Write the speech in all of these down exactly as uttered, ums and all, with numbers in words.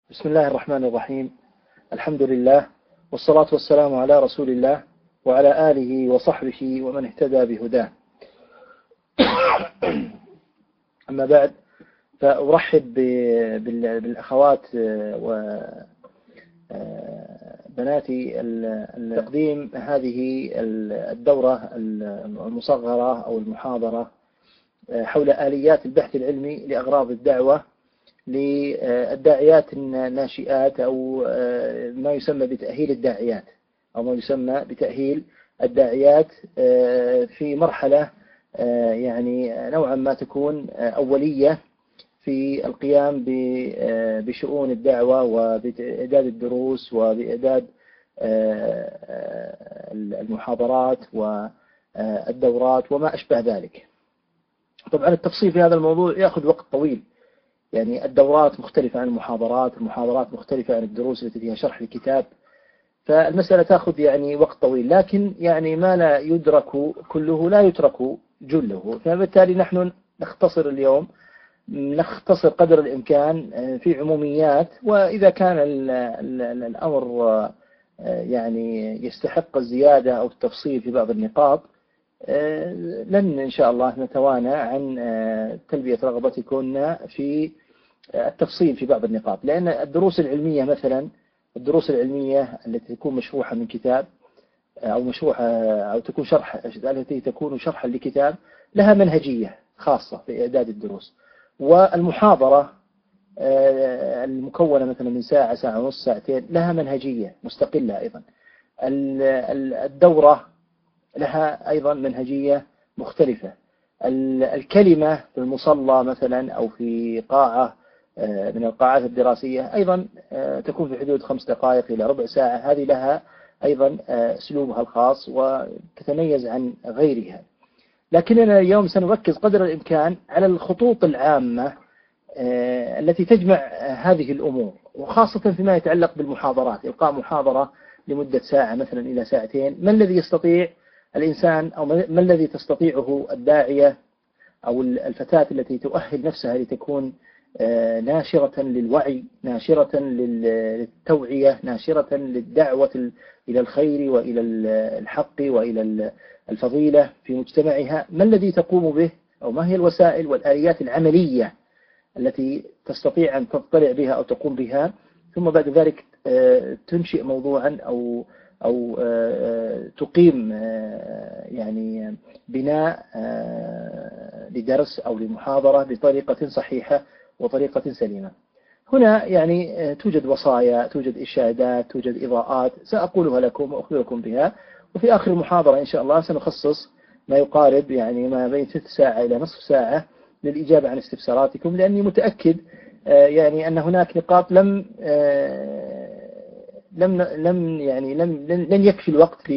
بسم الله الرحمن الرحيم. الحمد لله والصلاة والسلام على رسول الله وعلى آله وصحبه ومن اهتدى بهداه. أما بعد، فأرحب بالأخوات وبناتي التقديم هذه الدورة المصغرة أو المحاضرة حول آليات البحث العلمي لأغراض الدعوة للداعيات الناشئات، أو ما يسمى بتأهيل الداعيات أو ما يسمى بتأهيل الداعيات في مرحلة يعني نوعا ما تكون أولية في القيام بشؤون الدعوة وبإعداد الدروس وبإعداد المحاضرات والدورات وما أشبه ذلك. طبعا التفصيل في هذا الموضوع يأخذ وقت طويل، يعني الدورات مختلفة عن المحاضرات، المحاضرات مختلفة عن الدروس التي فيها شرح الكتاب، فالمسألة تأخذ يعني وقت طويل، لكن يعني ما لا يدرك كله لا يترك جله، فبالتالي نحن نختصر اليوم نختصر قدر الإمكان في عموميات، وإذا كان الأمر يعني يستحق الزيادة أو التفصيل في بعض النقاط لن إن شاء الله نتوانى عن تلبية رغبتكم في التفصيل في بعض النقاط، لأن الدروس العلمية مثلا الدروس العلمية التي تكون مشروحة من كتاب أو مشروحة أو تكون شرح التي تكون شرحا لكتاب لها منهجية خاصة في إعداد الدروس، والمحاضرة المكونة مثلا من ساعة ساعة ونص ساعتين لها منهجية مستقلة أيضا. الدورة لها أيضا منهجية مختلفة. الكلمة في المصلى مثلا أو في قاعة من القاعات الدراسية أيضا تكون في حدود خمس دقائق إلى ربع ساعة، هذه لها أيضا أسلوبها الخاص وتتميز عن غيرها. لكننا اليوم سنركز قدر الإمكان على الخطوط العامة التي تجمع هذه الأمور، وخاصة فيما يتعلق بالمحاضرات، إلقاء محاضرة لمدة ساعة مثلا إلى ساعتين. ما الذي يستطيع الإنسان أو ما الذي تستطيعه الداعية أو الفتاة التي تؤهل نفسها لتكون ناشرة للوعي، ناشرة للتوعية، ناشرة للدعوة إلى الخير وإلى الحق وإلى الفضيلة في مجتمعها؟ ما الذي تقوم به، أو ما هي الوسائل والآليات العملية التي تستطيع أن تطلع بها أو تقوم بها، ثم بعد ذلك تنشئ موضوعا أو أو تقيم يعني بناء لدرس أو لمحاضرة بطريقة صحيحة وطريقة سليمة. هنا يعني توجد وصايا، توجد إشادات، توجد إضاءات سأقولها لكم وأخبركم بها، وفي آخر المحاضرة إن شاء الله سنخصص ما يقارب يعني ما بين ثلث ساعة إلى نصف ساعة للإجابة عن استفساراتكم، لأني متأكد يعني أن هناك نقاط لم لم لم يعني لم لن يكفي الوقت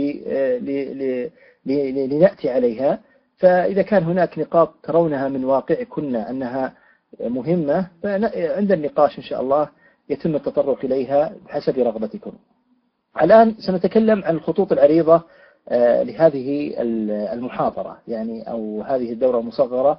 لنأتي عليها، فإذا كان هناك نقاط ترونها من واقعكن أنها مهمة، فعند النقاش إن شاء الله يتم التطرق إليها بحسب رغبتكم. الآن سنتكلم عن الخطوط العريضة لهذه المحاضرة يعني أو هذه الدورة المصغرة.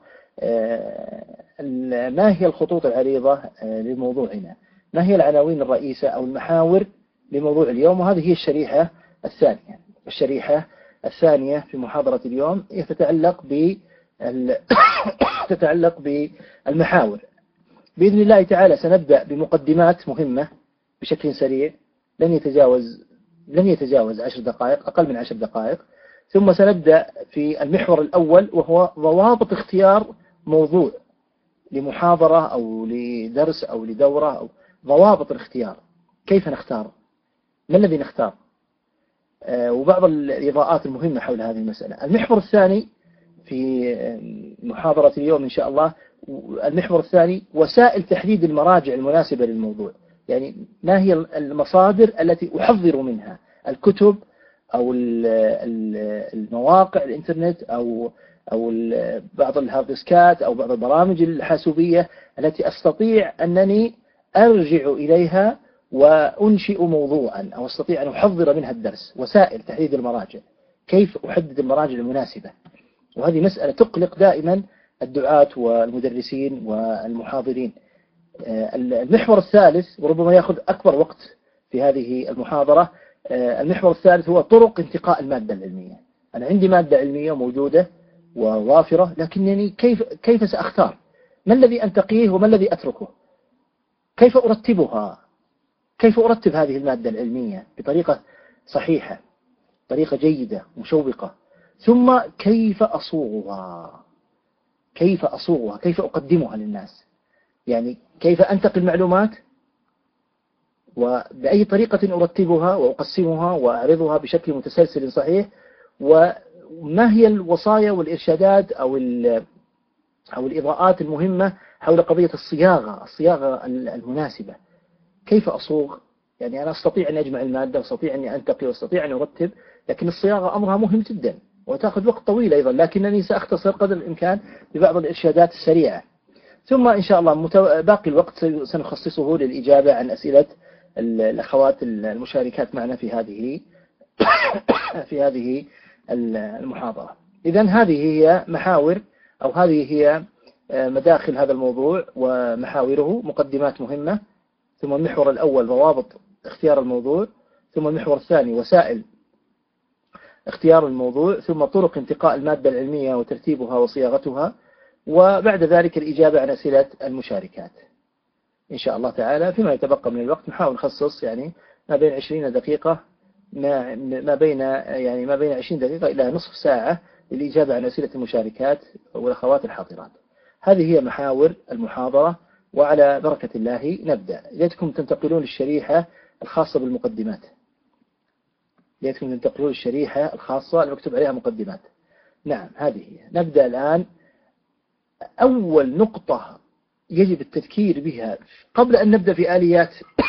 ما هي الخطوط العريضة لموضوعنا؟ ما هي العناوين الرئيسة أو المحاور لموضوع اليوم؟ وهذه هي الشريحة الثانية. الشريحة الثانية في محاضرة اليوم تتعلق ب تتعلق بالمحاور. بإذن الله تعالى سنبدأ بمقدمات مهمة بشكل سريع، لن يتجاوز لن يتجاوز عشر دقائق، أقل من عشر دقائق. ثم سنبدأ في المحور الأول، وهو ضوابط اختيار موضوع لمحاضرة أو لدرس أو لدورة، أو ضوابط الاختيار، كيف نختار، ما الذي نختار، وبعض الإضاءات المهمة حول هذه المسألة. المحور الثاني في محاضرة اليوم إن شاء الله، المحور الثاني وسائل تحديد المراجع المناسبة للموضوع، يعني ما هي المصادر التي أحضر منها، الكتب أو المواقع الإنترنت أو أو بعض الهاردسكات أو بعض البرامج الحاسوبية التي أستطيع أنني أرجع إليها وأنشئ موضوعا أو أستطيع أن أحضر منها الدرس. وسائل تحديد المراجع، كيف أحدد المراجع المناسبة، وهذه مسألة تقلق دائما الدعاة والمدرسين والمحاضرين. المحور الثالث وربما يأخذ أكبر وقت في هذه المحاضرة، المحور الثالث هو طرق انتقاء المادة العلمية. أنا عندي مادة علمية موجودة ووافرة، لكنني كيف كيف سأختار؟ ما الذي أنتقيه وما الذي أتركه؟ كيف أرتبها؟ كيف أرتب هذه المادة العلمية بطريقة صحيحة، طريقة جيدة مشوقة؟ ثم كيف أصوغها؟ كيف أصوغها؟ كيف أقدمها للناس؟ يعني كيف أنتقل المعلومات، وبأي طريقة أرتبها وأقسمها وأعرضها بشكل متسلسل صحيح، وما هي الوصايا والإرشادات أو أو الإضاءات المهمة حول قضية الصياغة الصياغة المناسبة. كيف أصوغ؟ يعني أنا أستطيع أن أجمع المادة وأستطيع أن أنتقي وأستطيع أن أرتب، لكن الصياغة أمرها مهم جدا وتأخذ وقت طويل أيضا، لكنني سأختصر قدر الإمكان ببعض الإرشادات السريعة. ثم إن شاء الله باقي الوقت سنخصصه للإجابة عن أسئلة الأخوات المشاركات معنا في هذه في هذه المحاضرة. إذن هذه هي محاور أو هذه هي مداخل هذا الموضوع ومحاوره. مقدمات مهمة، ثم المحور الأول ضوابط اختيار الموضوع، ثم المحور الثاني وسائل اختيار الموضوع، ثم طرق انتقاء المادة العلمية وترتيبها وصياغتها، وبعد ذلك الإجابة عن أسئلة المشاركات إن شاء الله تعالى. فيما يتبقى من الوقت نحاول نخصص يعني ما بين عشرين دقيقة ما ما بين يعني ما بين عشرين دقيقة إلى نصف ساعة للإجابة عن أسئلة المشاركات والأخوات الحاضرات. هذه هي محاور المحاضرة، وعلى بركة الله نبدأ. ليتكم تنتقلون الشريحة الخاصة بالمقدمات، ليتكم تنتقلون الشريحة الخاصة المكتوب عليها مقدمات. نعم هذه هي. نبدأ الآن. أول نقطة يجب التذكير بها قبل أن نبدأ في آليات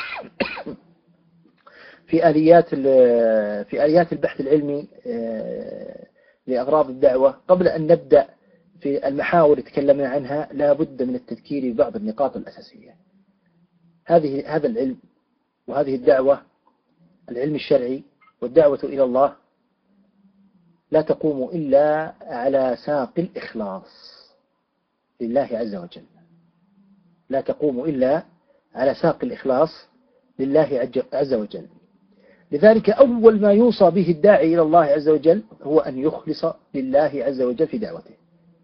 في آليات في آليات البحث العلمي لأغراض الدعوة، قبل أن نبدأ في المحاور اللي تكلمنا عنها، لا بد من التذكير ببعض النقاط الأساسية. هذه هذا العلم وهذه الدعوة، العلم الشرعي والدعوة إلى الله، لا تقوم إلا على ساق الإخلاص لله عز وجل. لا تقوم إلا على ساق الإخلاص لله عز وجل. لذلك أول ما يوصى به الداعي إلى الله عز وجل هو أن يخلص لله عز وجل في دعوته،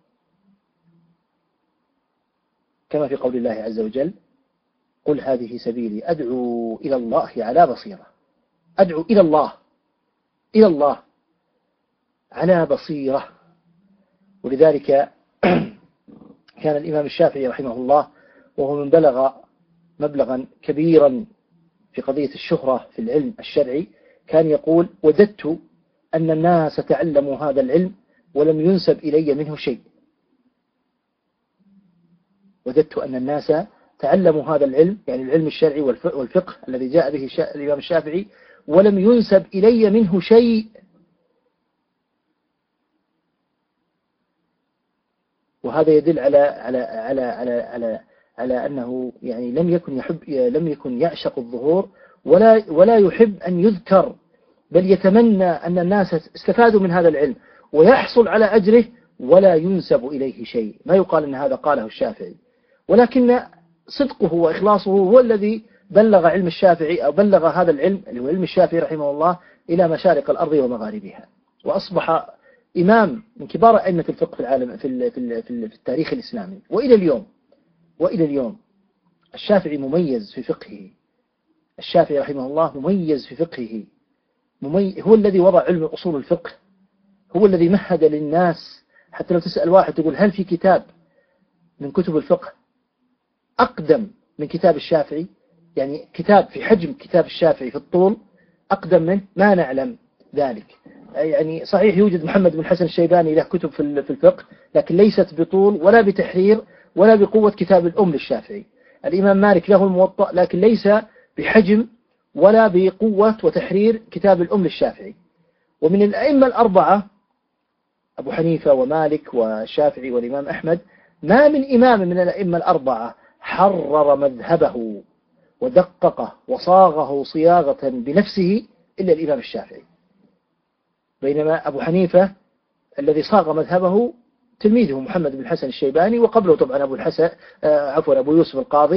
كما في قول الله عز وجل: قل هذه سبيلي أدعو إلى الله على بصيرة. أدعو إلى الله إلى الله على بصيرة. ولذلك كان الإمام الشافعي رحمه الله وهو من بلغ مبلغا كبيرا في قضية الشهرة في العلم الشرعي، كان يقول: وددت أن الناس تعلموا هذا العلم ولم ينسب إلي منه شيء. وددت أن الناس تعلموا هذا العلم، يعني العلم الشرعي والفقه الذي جاء به الإمام الشافعي، ولم ينسب إلي منه شيء. وهذا يدل على على على على على على أنه يعني لم يكن يحب لم يكن يعشق الظهور ولا ولا يحب أن يذكر، بل يتمنى أن الناس استفادوا من هذا العلم ويحصل على أجره ولا ينسب إليه شيء. ما يقال أن هذا قاله الشافعي، ولكن صدقه وإخلاصه هو الذي بلغ علم الشافعي أو بلغ هذا العلم اللي هو علم الشافعي رحمه الله إلى مشارق الأرض ومغاربها، وأصبح إمام من كبار أئمة الفقه في العالم في في التاريخ الإسلامي. وإلى اليوم وإلى اليوم الشافعي مميز في فقهه. الشافعي رحمه الله مميز في فقهه، مميز، هو الذي وضع علم أصول الفقه، هو الذي مهد للناس. حتى لو تسأل واحد تقول: هل في كتاب من كتب الفقه أقدم من كتاب الشافعي؟ يعني كتاب في حجم كتاب الشافعي في الطول أقدم منه؟ ما نعلم ذلك. يعني صحيح يوجد محمد بن حسن الشيباني له كتب في الفقه، لكن ليست بطول ولا بتحرير ولا بقوة كتاب الأم للشافعي. الإمام مالك له الموطأ، لكن ليس بحجم ولا بقوة وتحرير كتاب الأم للشافعي. ومن الأئمة الأربعة أبو حنيفة ومالك والشافعي والإمام أحمد، ما من إمام من الأئمة الأربعة حرر مذهبه ودققه وصاغه صياغة بنفسه إلا الإمام الشافعي. بينما أبو حنيفة الذي صاغ مذهبه تلميذه محمد بن حسن الشيباني، وقبله طبعا أبو الحسن عفوا أبو يوسف القاضي،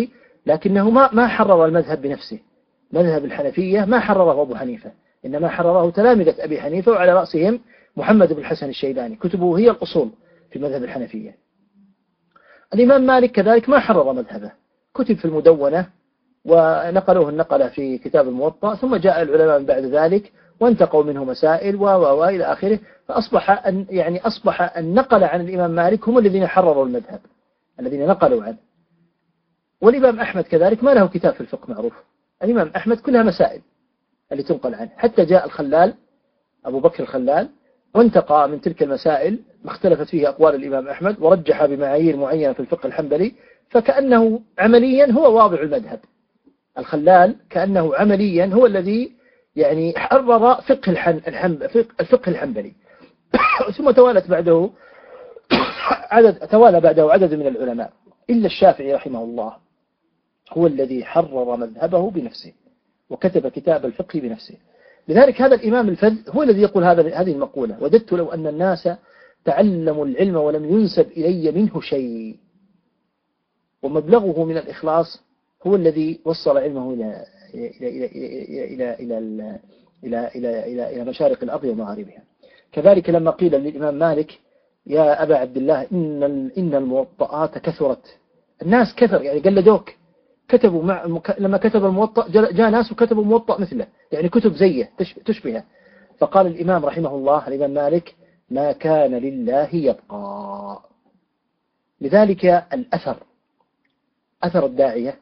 لكنه ما ما حرر المذهب بنفسه. مذهب الحنفية ما حرره أبو حنيفة، إنما حرره تلامذة أبي حنيفة، وعلى رأسهم محمد بن الحسن الشيباني، كتبه هي الأصول في مذهب الحنفية. الإمام مالك كذلك ما حرر مذهبه، كتب في المدونة ونقلوه النقلة في كتاب الموطأ، ثم جاء العلماء من بعد ذلك وانتقوا منه مسائل و و إلى آخره، فأصبح أن يعني أصبح النقل عن الإمام مالك هم الذين حرروا المذهب، الذين نقلوا عنه. والإمام أحمد كذلك ما له كتاب في الفقه معروف، الإمام أحمد كلها مسائل اللي تنقل عنه، حتى جاء الخلال أبو بكر الخلال وانتقى من تلك المسائل ما اختلفت فيه أقوال الإمام أحمد، ورجح بمعايير معينة في الفقه الحنبلي، فكأنه عمليا هو واضع المذهب. الخلال كأنه عمليا هو الذي يعني حرر فقه الحن الفقه الحنبلي. ثم توالت بعده عدد توالى بعده عدد من العلماء، إلا الشافعي رحمه الله هو الذي حرر مذهبه بنفسه وكتب كتاب الفقه بنفسه. لذلك هذا الإمام الفذ هو الذي يقول هذا هذه المقولة: وددت لو أن الناس تعلموا العلم ولم ينسب إلي منه شيء. ومبلغه من الإخلاص هو الذي وصل علمه إلى إلى إلى إلى إلى إلى إلى إلى إلى مشارق الأرض ومغاربها. كذلك لما قيل للإمام مالك: يا أبا عبد الله إن إن الموطئات كثرت، الناس كثر يعني قلدوك، كتبوا مع لما كتب الموطأ جاء ناس وكتبوا موطأ مثله، يعني كتب زيه تشبهه. فقال الإمام رحمه الله الإمام مالك: ما كان لله يبقى. لذلك الأثر أثر الداعية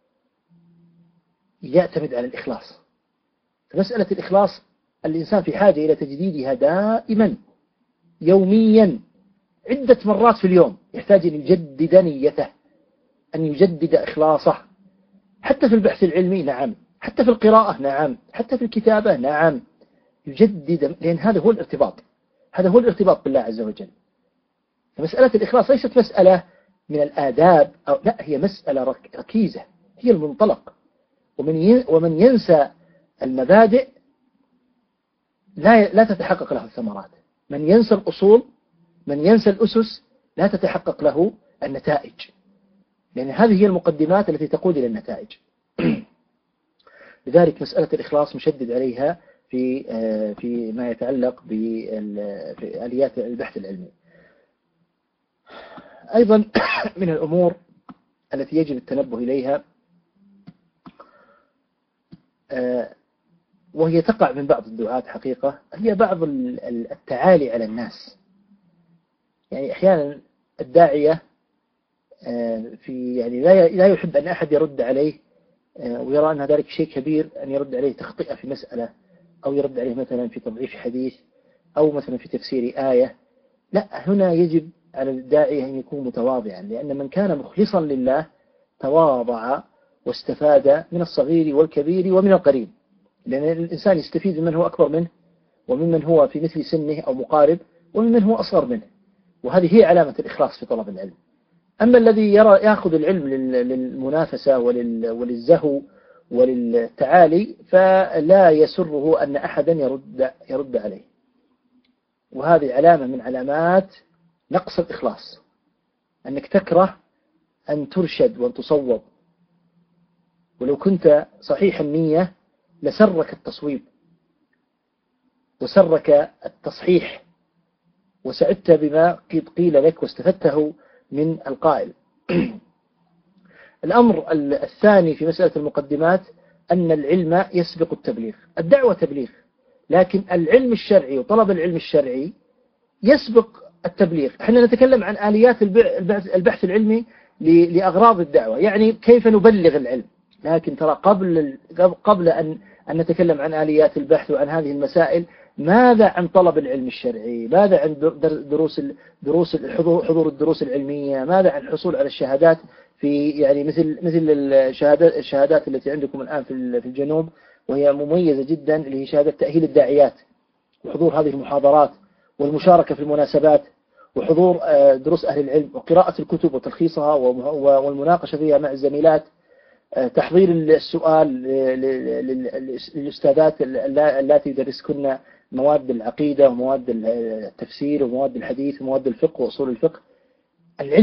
يعتمد على الإخلاص. فمسألة الإخلاص الإنسان في حاجة إلى تجديدها دائما يوميا عدة مرات في اليوم، يحتاج أن يجدد نيته، أن يجدد إخلاصه، حتى في البحث العلمي نعم، حتى في القراءة نعم، حتى في الكتابة نعم، يجدد، لأن هذا هو الارتباط، هذا هو الارتباط بالله عز وجل. فمسألة الإخلاص ليست مسألة من الآداب أو لا، هي مسألة ركيزة، هي المنطلق. ومن ومن ينسى المبادئ لا لا تتحقق له الثمرات. من ينسى الأصول، من ينسى الأسس، لا تتحقق له النتائج، لأن هذه هي المقدمات التي تقود إلى النتائج. لذلك مسألة الإخلاص مشدد عليها في في ما يتعلق بآليات البحث العلمي. أيضا من الأمور التي يجب التنبه إليها وهي تقع من بعض الدعاة حقيقة، هي بعض التعالي على الناس. يعني أحيانا الداعية في يعني لا يحب أن أحد يرد عليه، ويرى أن ذلك شيء كبير أن يرد عليه تخطئة في مسألة، أو يرد عليه مثلا في تضعيف حديث، أو مثلا في تفسير آية. لا، هنا يجب على الداعية أن يكون متواضعا، لأن من كان مخلصا لله تواضع واستفاد من الصغير والكبير ومن القريب، لأن الإنسان يستفيد ممن هو أكبر منه، وممن هو في مثل سنه أو مقارب، وممن هو أصغر منه، وهذه هي علامة الإخلاص في طلب العلم. أما الذي يرى يأخذ العلم للمنافسة وللزهو وللتعالي فلا يسره أن أحدا يرد يرد عليه، وهذه علامة من علامات نقص الإخلاص، أنك تكره أن ترشد وأن تصوب، ولو كنت صحيح النية لسرك التصويب وسرك التصحيح، وسعدت بما قيل لك واستفدته من القائل. الأمر الثاني في مسألة المقدمات أن العلم يسبق التبليغ. الدعوة تبليغ، لكن العلم الشرعي وطلب العلم الشرعي يسبق التبليغ. احنا نتكلم عن آليات البحث العلمي لأغراض الدعوة، يعني كيف نبلغ العلم، لكن ترى قبل قبل أن أن نتكلم عن آليات البحث وعن هذه المسائل، ماذا عن طلب العلم الشرعي؟ ماذا عن دروس دروس الحضور حضور الدروس العلمية؟ ماذا عن الحصول على الشهادات في يعني مثل مثل الشهادات الشهادات التي عندكم الآن في في الجنوب، وهي مميزة جدا، اللي هي شهادة تأهيل الداعيات، وحضور هذه المحاضرات والمشاركة في المناسبات، وحضور دروس أهل العلم وقراءة الكتب وتلخيصها والمناقشة فيها مع الزميلات، تحضير السؤال للأستاذات اللاتي يدرسكن مواد العقيدة ومواد التفسير ومواد الحديث ومواد الفقه وأصول الفقه. العلم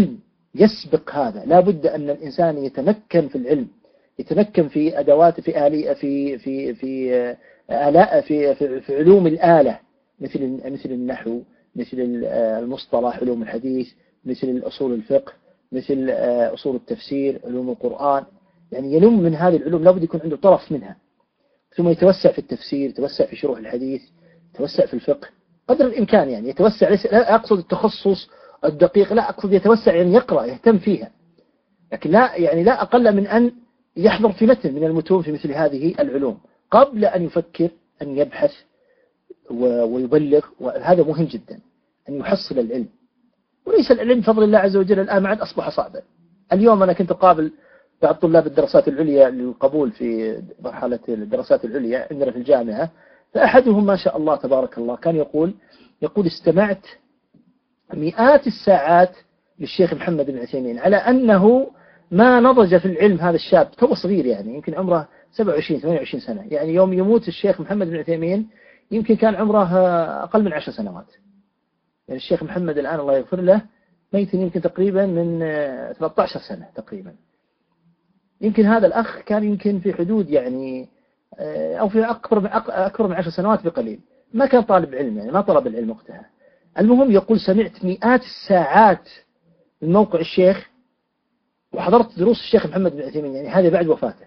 يسبق هذا. لا بد أن الإنسان يتمكن في العلم، يتمكن في أدوات في آلي في في في آلاء في في, في علوم الآلة، مثل مثل النحو، مثل المصطلح، علوم الحديث، مثل أصول الفقه، مثل أصول التفسير، علوم القرآن. يعني ينم من هذه العلوم، لا بد يكون عنده طرف منها، ثم يتوسع في التفسير، يتوسع في شروح الحديث، يتوسع في الفقه قدر الإمكان. يعني يتوسع، ليس لا أقصد التخصص الدقيق، لا أقصد يتوسع يعني يقرأ، يهتم فيها، لكن لا يعني لا أقل من أن يحضر في متن من المتون في مثل هذه العلوم قبل أن يفكر أن يبحث ويبلغ. وهذا مهم جدا، أن يحصل العلم. وليس العلم بفضل الله عز وجل الآن معد أصبح صعبا. اليوم أنا كنت أقابل بعض طلاب الدراسات العليا للقبول في مرحلة الدراسات العليا عندنا في الجامعة، فأحدهم ما شاء الله تبارك الله كان يقول يقول استمعت مئات الساعات للشيخ محمد بن عثيمين، على أنه ما نضج في العلم. هذا الشاب تو صغير، يعني يمكن عمره سبعة وعشرين ثمانية وعشرين سنة، يعني يوم يموت الشيخ محمد بن عثيمين يمكن كان عمره أقل من عشر سنوات. يعني الشيخ محمد الآن الله يغفر له ميت يمكن تقريبا من ثلاثة عشر سنة تقريبا. يمكن هذا الأخ كان يمكن في حدود يعني أو في أكبر أكبر من عشر سنوات بقليل، ما كان طالب علم، يعني ما طلب العلم وقتها. المهم يقول سمعت مئات الساعات من موقع الشيخ، وحضرت دروس الشيخ محمد بن عثيمين، يعني هذا بعد وفاته،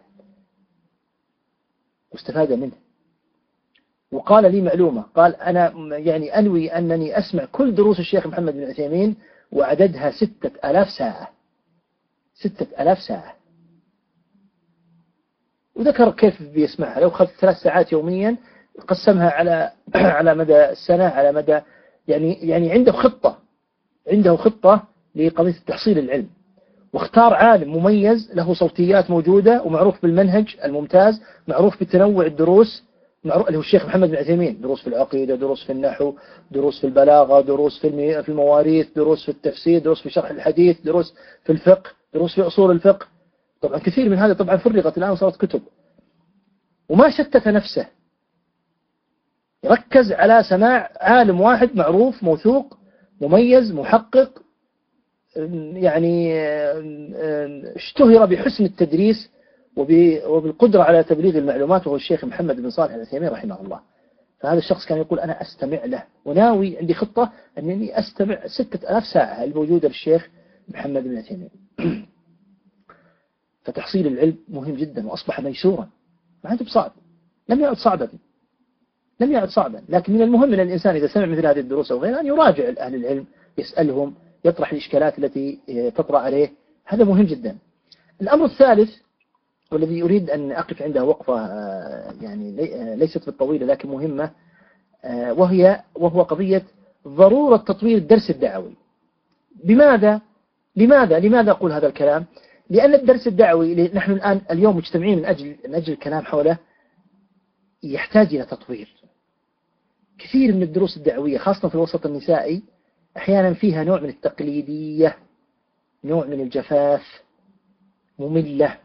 واستفاد منه. وقال لي معلومة، قال أنا يعني أنوي أنني أسمع كل دروس الشيخ محمد بن عثيمين، وعددها ستة آلاف ساعة، ستة آلاف ساعة. وذكر كيف بيسمعها، لو أخذ ثلاث ساعات يوميا قسمها على على مدى السنة، على مدى يعني يعني عنده خطة، عنده خطة لقضية تحصيل العلم. واختار عالم مميز له صوتيات موجودة ومعروف بالمنهج الممتاز، معروف بتنوع الدروس، معروف اللي هو الشيخ محمد بن عثيمين، دروس في العقيدة، دروس في النحو، دروس في البلاغة، دروس في في المواريث، دروس في التفسير، دروس في شرح الحديث، دروس في الفقه، دروس في أصول الفقه. طبعا كثير من هذا طبعا فرغت الآن وصارت كتب. وما شتت نفسه، ركز على سماع عالم واحد معروف موثوق مميز محقق، يعني اشتهر بحسن التدريس وبالقدرة على تبليغ المعلومات، وهو الشيخ محمد بن صالح العثيمين رحمه الله. فهذا الشخص كان يقول أنا أستمع له، وناوي عندي خطة أنني أستمع ستة آلاف ساعة الموجودة للشيخ محمد بن عثيمين. فتحصيل العلم مهم جدا، وأصبح ميسورا، ما عاد بصعب، لم يعد صعبا، لم يعد صعبا. لكن من المهم من الإنسان إذا سمع مثل هذه الدروس أو غيرها أن يراجع أهل العلم، يسألهم، يطرح الإشكالات التي تطرأ عليه. هذا مهم جدا. الأمر الثالث والذي أريد أن أقف عنده وقفة يعني ليست بالطويلة لكن مهمة، وهي وهو قضية ضرورة تطوير الدرس الدعوي. بماذا؟ لماذا؟ لماذا أقول هذا الكلام؟ لأن الدرس الدعوي نحن الآن اليوم مجتمعين من أجل من أجل الكلام حوله يحتاج إلى تطوير. كثير من الدروس الدعوية خاصة في الوسط النسائي أحيانا فيها نوع من التقليدية، نوع من الجفاف، مملة،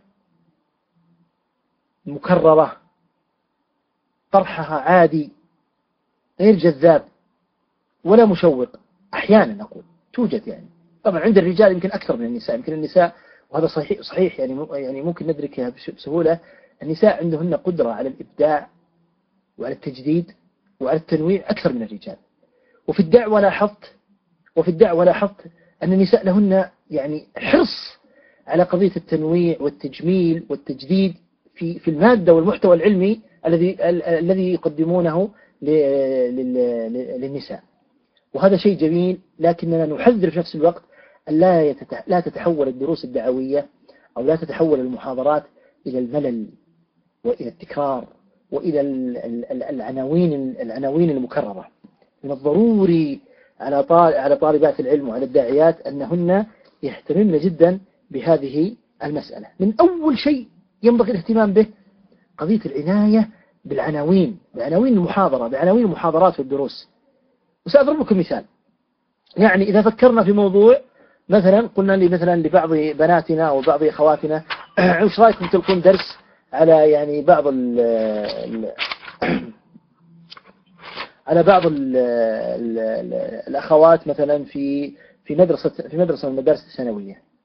مكررة، طرحها عادي، غير جذاب ولا مشوق. أحيانا أقول توجد، يعني طبعا عند الرجال يمكن أكثر من النساء، يمكن النساء وهذا صحيح صحيح يعني يعني ممكن ندركها بسهولة، النساء عندهن قدرة على الإبداع وعلى التجديد وعلى التنويع أكثر من الرجال. وفي الدعوة لاحظت وفي الدعوة لاحظت أن النساء لهن يعني حرص على قضية التنويع والتجميل والتجديد في في المادة والمحتوى العلمي الذي الذي يقدمونه للنساء. وهذا شيء جميل، لكننا نحذر في نفس الوقت أن لا لا تتحول الدروس الدعوية أو لا تتحول المحاضرات إلى الملل وإلى التكرار وإلى العناوين العناوين المكررة. من الضروري على على طالبات العلم وعلى الداعيات أنهن يهتمن جدا بهذه المسألة. من أول شيء ينبغي الاهتمام به قضية العناية بالعناوين، بعناوين المحاضرة، بعناوين المحاضرات والدروس. وسأضرب لكم مثال. يعني إذا فكرنا في موضوع مثلا، قلنا لي مثلا لبعض بناتنا أو بعض أخواتنا وش رأيكم تلقون درس على يعني بعض ال ال على بعض ال ال الأخوات مثلا في في مدرسة في مدرسة من المدارس الثانوية،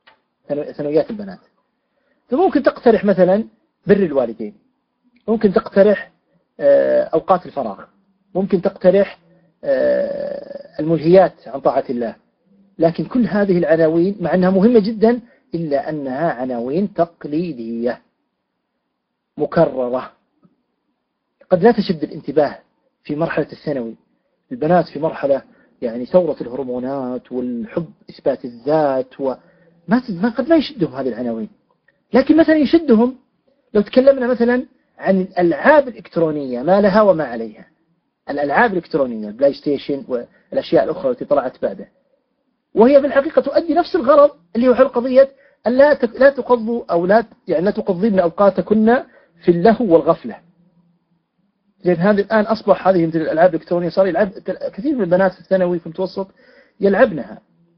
ثانويات البنات. فممكن تقترح مثلا بر الوالدين، ممكن تقترح أوقات الفراغ، ممكن تقترح الملهيات عن طاعة الله. لكن كل هذه العناوين مع أنها مهمة جدا إلا أنها عناوين تقليدية مكررة قد لا تشد الانتباه في مرحلة الثانوي. البنات في مرحلة يعني ثورة الهرمونات والحب إثبات الذات، وما قد لا يشدهم هذه العناوين. لكن مثلا يشدهم لو تكلمنا مثلا عن الألعاب الإلكترونية ما لها وما عليها. الألعاب الإلكترونية البلاي ستيشن والأشياء الأخرى التي طلعت بعده، وهي في الحقيقة تؤدي نفس الغرض اللي هو حل قضية أن لا لا تقضوا أو لا يعني لا تقضين أوقاتكن في اللهو والغفلة. لأن هذه الآن أصبح هذه مثل الألعاب الإلكترونية صار يلعب كثير من البنات في الثانوي في المتوسط يلعبنها،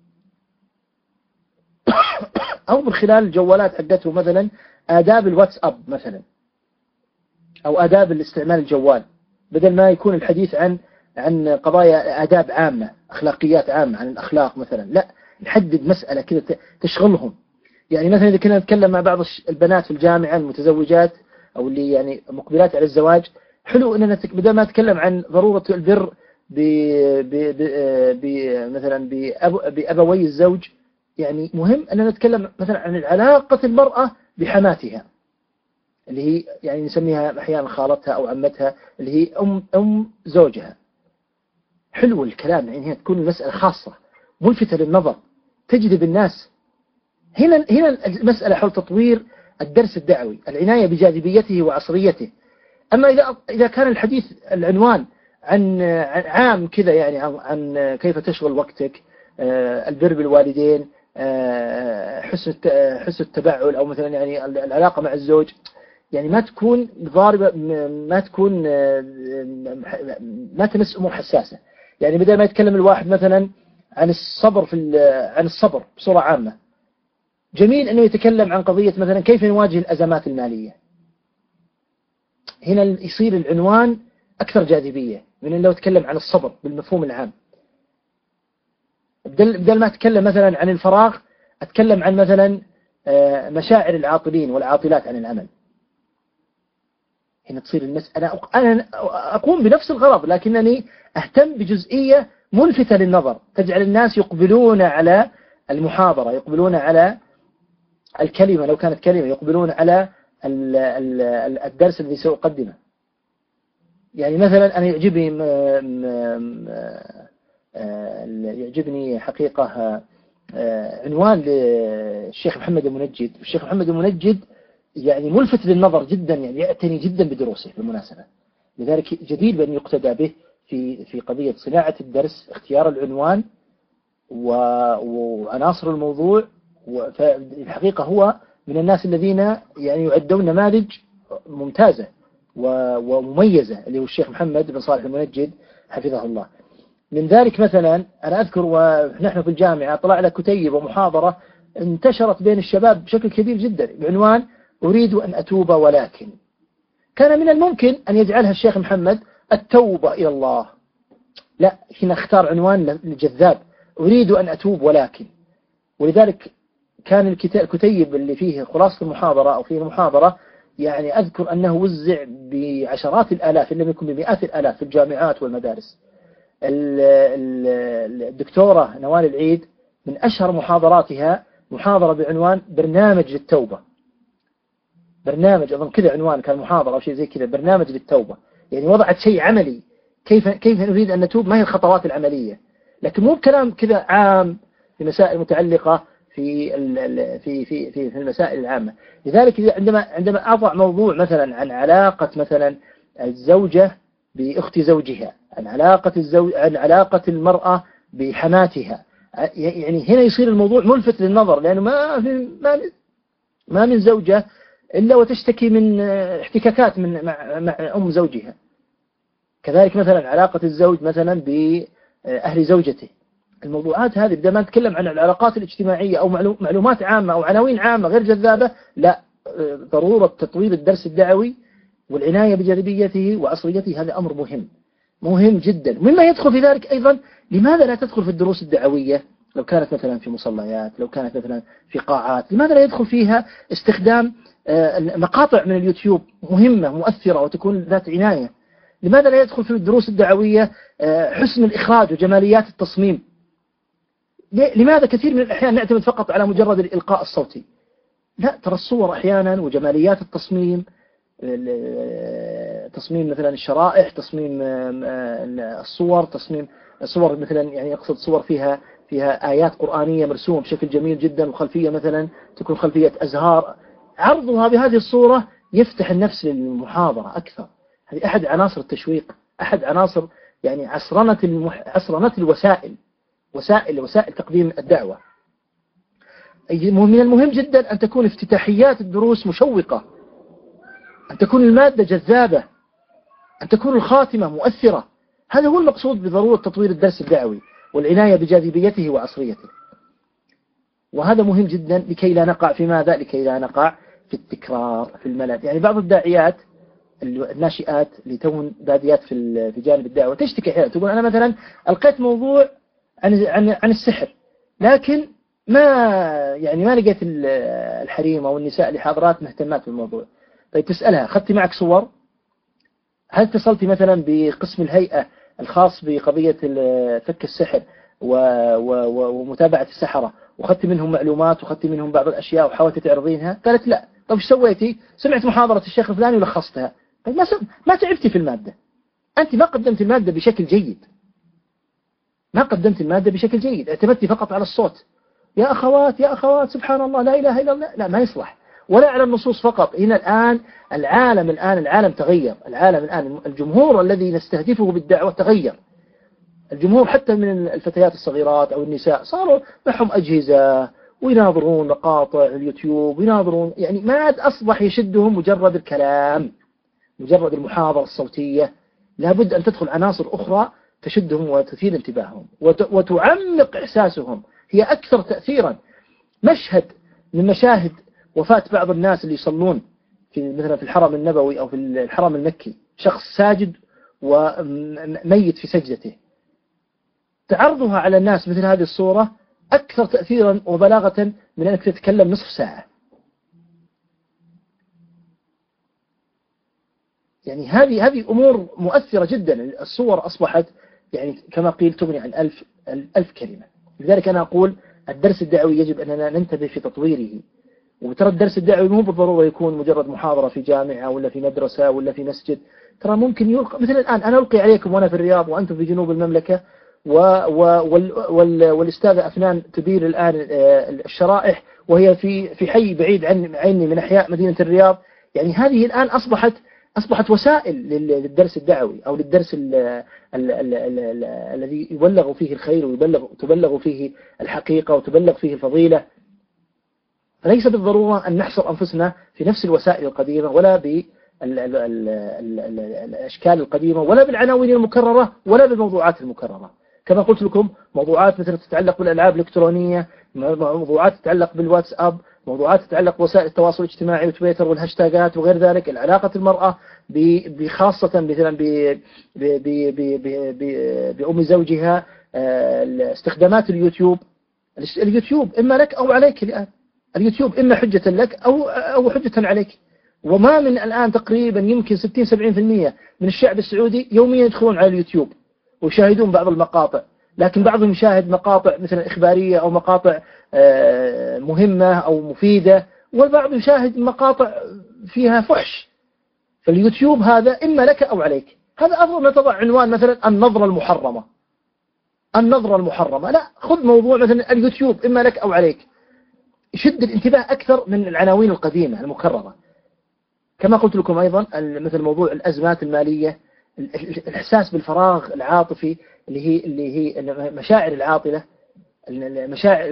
أو من خلال الجوالات حقته مثلا آداب الواتساب مثلا، أو آداب الاستعمال الجوال، بدل ما يكون الحديث عن عن قضايا آداب عامة أخلاقيات عامة عن الأخلاق مثلا، لا نحدد مسألة كذا تشغلهم. يعني مثلا إذا كنا نتكلم مع بعض البنات في الجامعة المتزوجات أو اللي يعني مقبلات على الزواج، حلو أننا بدل ما نتكلم عن ضرورة البر ب ب ب مثلا بأبوي الزوج، يعني مهم أننا نتكلم مثلا عن علاقة المرأة بحماتها اللي هي يعني نسميها أحيانا خالتها أو عمتها اللي هي أم أم زوجها. حلو الكلام، يعني هنا تكون المسألة خاصة ملفتة للنظر تجذب الناس. هنا هنا المسألة حول تطوير الدرس الدعوي، العناية بجاذبيته وعصريته. أما إذا إذا كان الحديث العنوان عن عام كذا يعني عن, عن كيف تشغل وقتك، البر بالوالدين، حسن حسن التبعل، أو مثلا يعني العلاقة مع الزوج، يعني ما تكون ضاربة، ما تكون ما تمس أمور حساسة. يعني بدل ما يتكلم الواحد مثلا عن الصبر في عن الصبر بصورة عامة، جميل أنه يتكلم عن قضية مثلا كيف نواجه الأزمات المالية. هنا يصير العنوان أكثر جاذبية من أن لو تكلم عن الصبر بالمفهوم العام. بدل, بدل ما أتكلم مثلا عن الفراغ، أتكلم عن مثلا مشاعر العاطلين والعاطلات عن العمل. هنا تصير المسألة أنا أقوم بنفس الغرض لكنني أهتم بجزئية ملفتة للنظر تجعل الناس يقبلون على المحاضرة، يقبلون على الكلمة لو كانت كلمة، يقبلون على الدرس الذي سأقدمه. يعني مثلا أنا يعجبني يعجبني حقيقة عنوان للشيخ محمد المنجد. الشيخ محمد المنجد يعني ملفت للنظر جدا، يعني يعتني جدا بدروسه بالمناسبة، لذلك جدير بأن يقتدى به في في قضية صناعة الدرس، اختيار العنوان وعناصر الموضوع. والحقيقة هو من الناس الذين يعني يعدون نماذج ممتازة ومميزة، اللي هو الشيخ محمد بن صالح المنجد حفظه الله. من ذلك مثلا أنا أذكر ونحن في الجامعة طلع على كتيب ومحاضرة انتشرت بين الشباب بشكل كبير جدا بعنوان أريد أن أتوب ولكن. كان من الممكن أن يجعلها الشيخ محمد التوبة إلى الله، لا هنا اختار عنوان الجذاب أريد أن أتوب ولكن. ولذلك كان الكتيب اللي فيه خلاصة المحاضرة أو فيه المحاضرة يعني أذكر أنه وزع بعشرات الآلاف إن لم يكن بمئات الآلاف في الجامعات والمدارس. الدكتورة نوال العيد من أشهر محاضراتها محاضرة بعنوان برنامج للتوبة. برنامج أظن كذا عنوان كان محاضرة أو شيء زي كذا، برنامج للتوبة. يعني وضعت شيء عملي، كيف كيف نريد أن نتوب، ما هي الخطوات العملية، لكن مو بكلام كذا عام في مسائل متعلقة في في في في في المسائل العامة. لذلك عندما عندما أضع موضوع مثلا عن علاقة مثلا الزوجة بأخت زوجها، عن علاقة الزوج عن علاقة المرأة بحماتها، يعني هنا يصير الموضوع ملفت للنظر، لأنه ما ما ما من زوجة إلا وتشتكي من احتكاكات من مع, مع أم زوجها. كذلك مثلا علاقة الزوج مثلا بأهل زوجته. الموضوعات هذه بدل ما نتكلم عن العلاقات الاجتماعية أو معلومات عامة أو عناوين عامة غير جذابة، لا، ضرورة تطوير الدرس الدعوي والعناية بجاذبيته وعصريته هذا أمر مهم مهم جدا. مما يدخل في ذلك أيضا، لماذا لا تدخل في الدروس الدعوية لو كانت مثلا في مصليات، لو كانت مثلا في قاعات، لماذا لا يدخل فيها استخدام مقاطع من اليوتيوب مهمة مؤثرة وتكون ذات عناية؟ لماذا لا يدخل في الدروس الدعوية حسن الإخراج وجماليات التصميم؟ لماذا كثير من الأحيان نعتمد فقط على مجرد الإلقاء الصوتي؟ لا، ترى الصور أحيانا وجماليات التصميم، تصميم مثلا الشرائح، تصميم الصور، تصميم صور مثلا، يعني أقصد صور فيها فيها آيات قرآنية مرسومة بشكل جميل جدا، وخلفية مثلا تكون خلفية أزهار، عرضها بهذه الصورة يفتح النفس للمحاضرة أكثر. هذه أحد عناصر التشويق، أحد عناصر يعني عصرنة المح... عصرنة الوسائل، وسائل وسائل تقديم الدعوة. من المهم جدا أن تكون افتتاحيات الدروس مشوقة، أن تكون المادة جذابة، أن تكون الخاتمة مؤثرة. هذا هو المقصود بضرورة تطوير الدرس الدعوي والعناية بجاذبيته وعصريته. وهذا مهم جدا لكي لا نقع في ماذا؟ لكي لا نقع في التكرار في الملل. يعني بعض الداعيات الناشئات اللي تون باديات في في جانب الدعوة تشتكي أحيانا، تقول أنا مثلا ألقيت موضوع عن عن عن السحر، لكن ما يعني ما لقيت الحريم أو النساء اللي حاضرات مهتمات بالموضوع. طيب تسألها أخذتي معك صور؟ هل اتصلتي مثلا بقسم الهيئة الخاص بقضية فك السحر ومتابعة السحرة وأخذتي منهم معلومات وأخذتي منهم بعض الأشياء وحاولتي تعرضينها؟ قالت لا. طيب ايش سويتي؟ سمعت محاضرة الشيخ الفلاني ولخصتها. طيب ما سم... ما تعبتي في المادة، أنت ما قدمت المادة بشكل جيد، ما قدمت المادة بشكل جيد، اعتمدتي فقط على الصوت. يا أخوات يا أخوات سبحان الله لا إله إلا الله، لا ما يصلح. ولا على النصوص فقط. هنا الآن العالم الآن العالم تغير، العالم الآن الجمهور الذي نستهدفه بالدعوة تغير. الجمهور حتى من الفتيات الصغيرات أو النساء صاروا معهم أجهزة ويناظرون مقاطع اليوتيوب ويناظرون، يعني ما عاد أصبح يشدهم مجرد الكلام، مجرد المحاضرة الصوتية. لابد أن تدخل عناصر أخرى تشدهم وتثير انتباههم وتعمق إحساسهم، هي أكثر تأثيرا. مشهد من مشاهد وفاة بعض الناس اللي يصلون في مثلا في الحرم النبوي أو في الحرم المكي، شخص ساجد وميت في سجدته، تعرضها على الناس مثل هذه الصورة أكثر تأثيرا وبلاغة من أنك تتكلم نصف ساعة. يعني هذه هذه أمور مؤثرة جدا. الصور أصبحت يعني كما قيل تغني عن ألف ألف كلمة. لذلك أنا أقول الدرس الدعوي يجب أننا ننتبه في تطويره. وترى الدرس الدعوي مو بالضرورة يكون مجرد محاضرة في جامعة ولا في مدرسة ولا في مسجد. ترى ممكن يلقى مثل الآن أنا ألقي عليكم وأنا في الرياض وأنتم في جنوب المملكة، و وال وال والأستاذة أفنان تدير الآن الشرائح وهي في في حي بعيد عن عني من أحياء مدينة الرياض. يعني هذه الآن أصبحت أصبحت وسائل للدرس الدعوي أو للدرس ال ال ال ال الذي يبلغ فيه الخير ويبلغ تبلغ فيه الحقيقة وتبلغ فيه الفضيلة. فليس بالضرورة أن نحصر أنفسنا في نفس الوسائل القديمة ولا بالأشكال القديمة ولا بالعناوين المكررة ولا بالموضوعات المكررة. كما قلت لكم موضوعات مثل تتعلق بالألعاب الإلكترونية، موضوعات تتعلق بالواتساب، موضوعات تتعلق بوسائل التواصل الاجتماعي وتويتر والهاشتاجات وغير ذلك، العلاقة المرأة بخاصة مثلا بأم زوجها، استخدامات اليوتيوب. اليوتيوب إما لك أو عليك الآن، اليوتيوب إما حجة لك أو أو حجة عليك. وما من الآن تقريبا يمكن ستين سبعين بالمئة من الشعب السعودي يوميا يدخلون على اليوتيوب ويشاهدون بعض المقاطع، لكن بعضهم يشاهد مقاطع مثلا إخبارية أو مقاطع مهمة أو مفيدة، والبعض يشاهد مقاطع فيها فحش. فاليوتيوب هذا إما لك أو عليك. هذا أفضل تضع عنوان مثلا النظرة المحرمة، النظرة المحرمة، لا، خذ موضوع مثلا اليوتيوب إما لك أو عليك، يشد الانتباه أكثر من العناوين القديمة المكررة. كما قلت لكم أيضا مثل موضوع الأزمات المالية، الإحساس بالفراغ العاطفي اللي هي اللي هي مشاعر العاطلة، مشاعر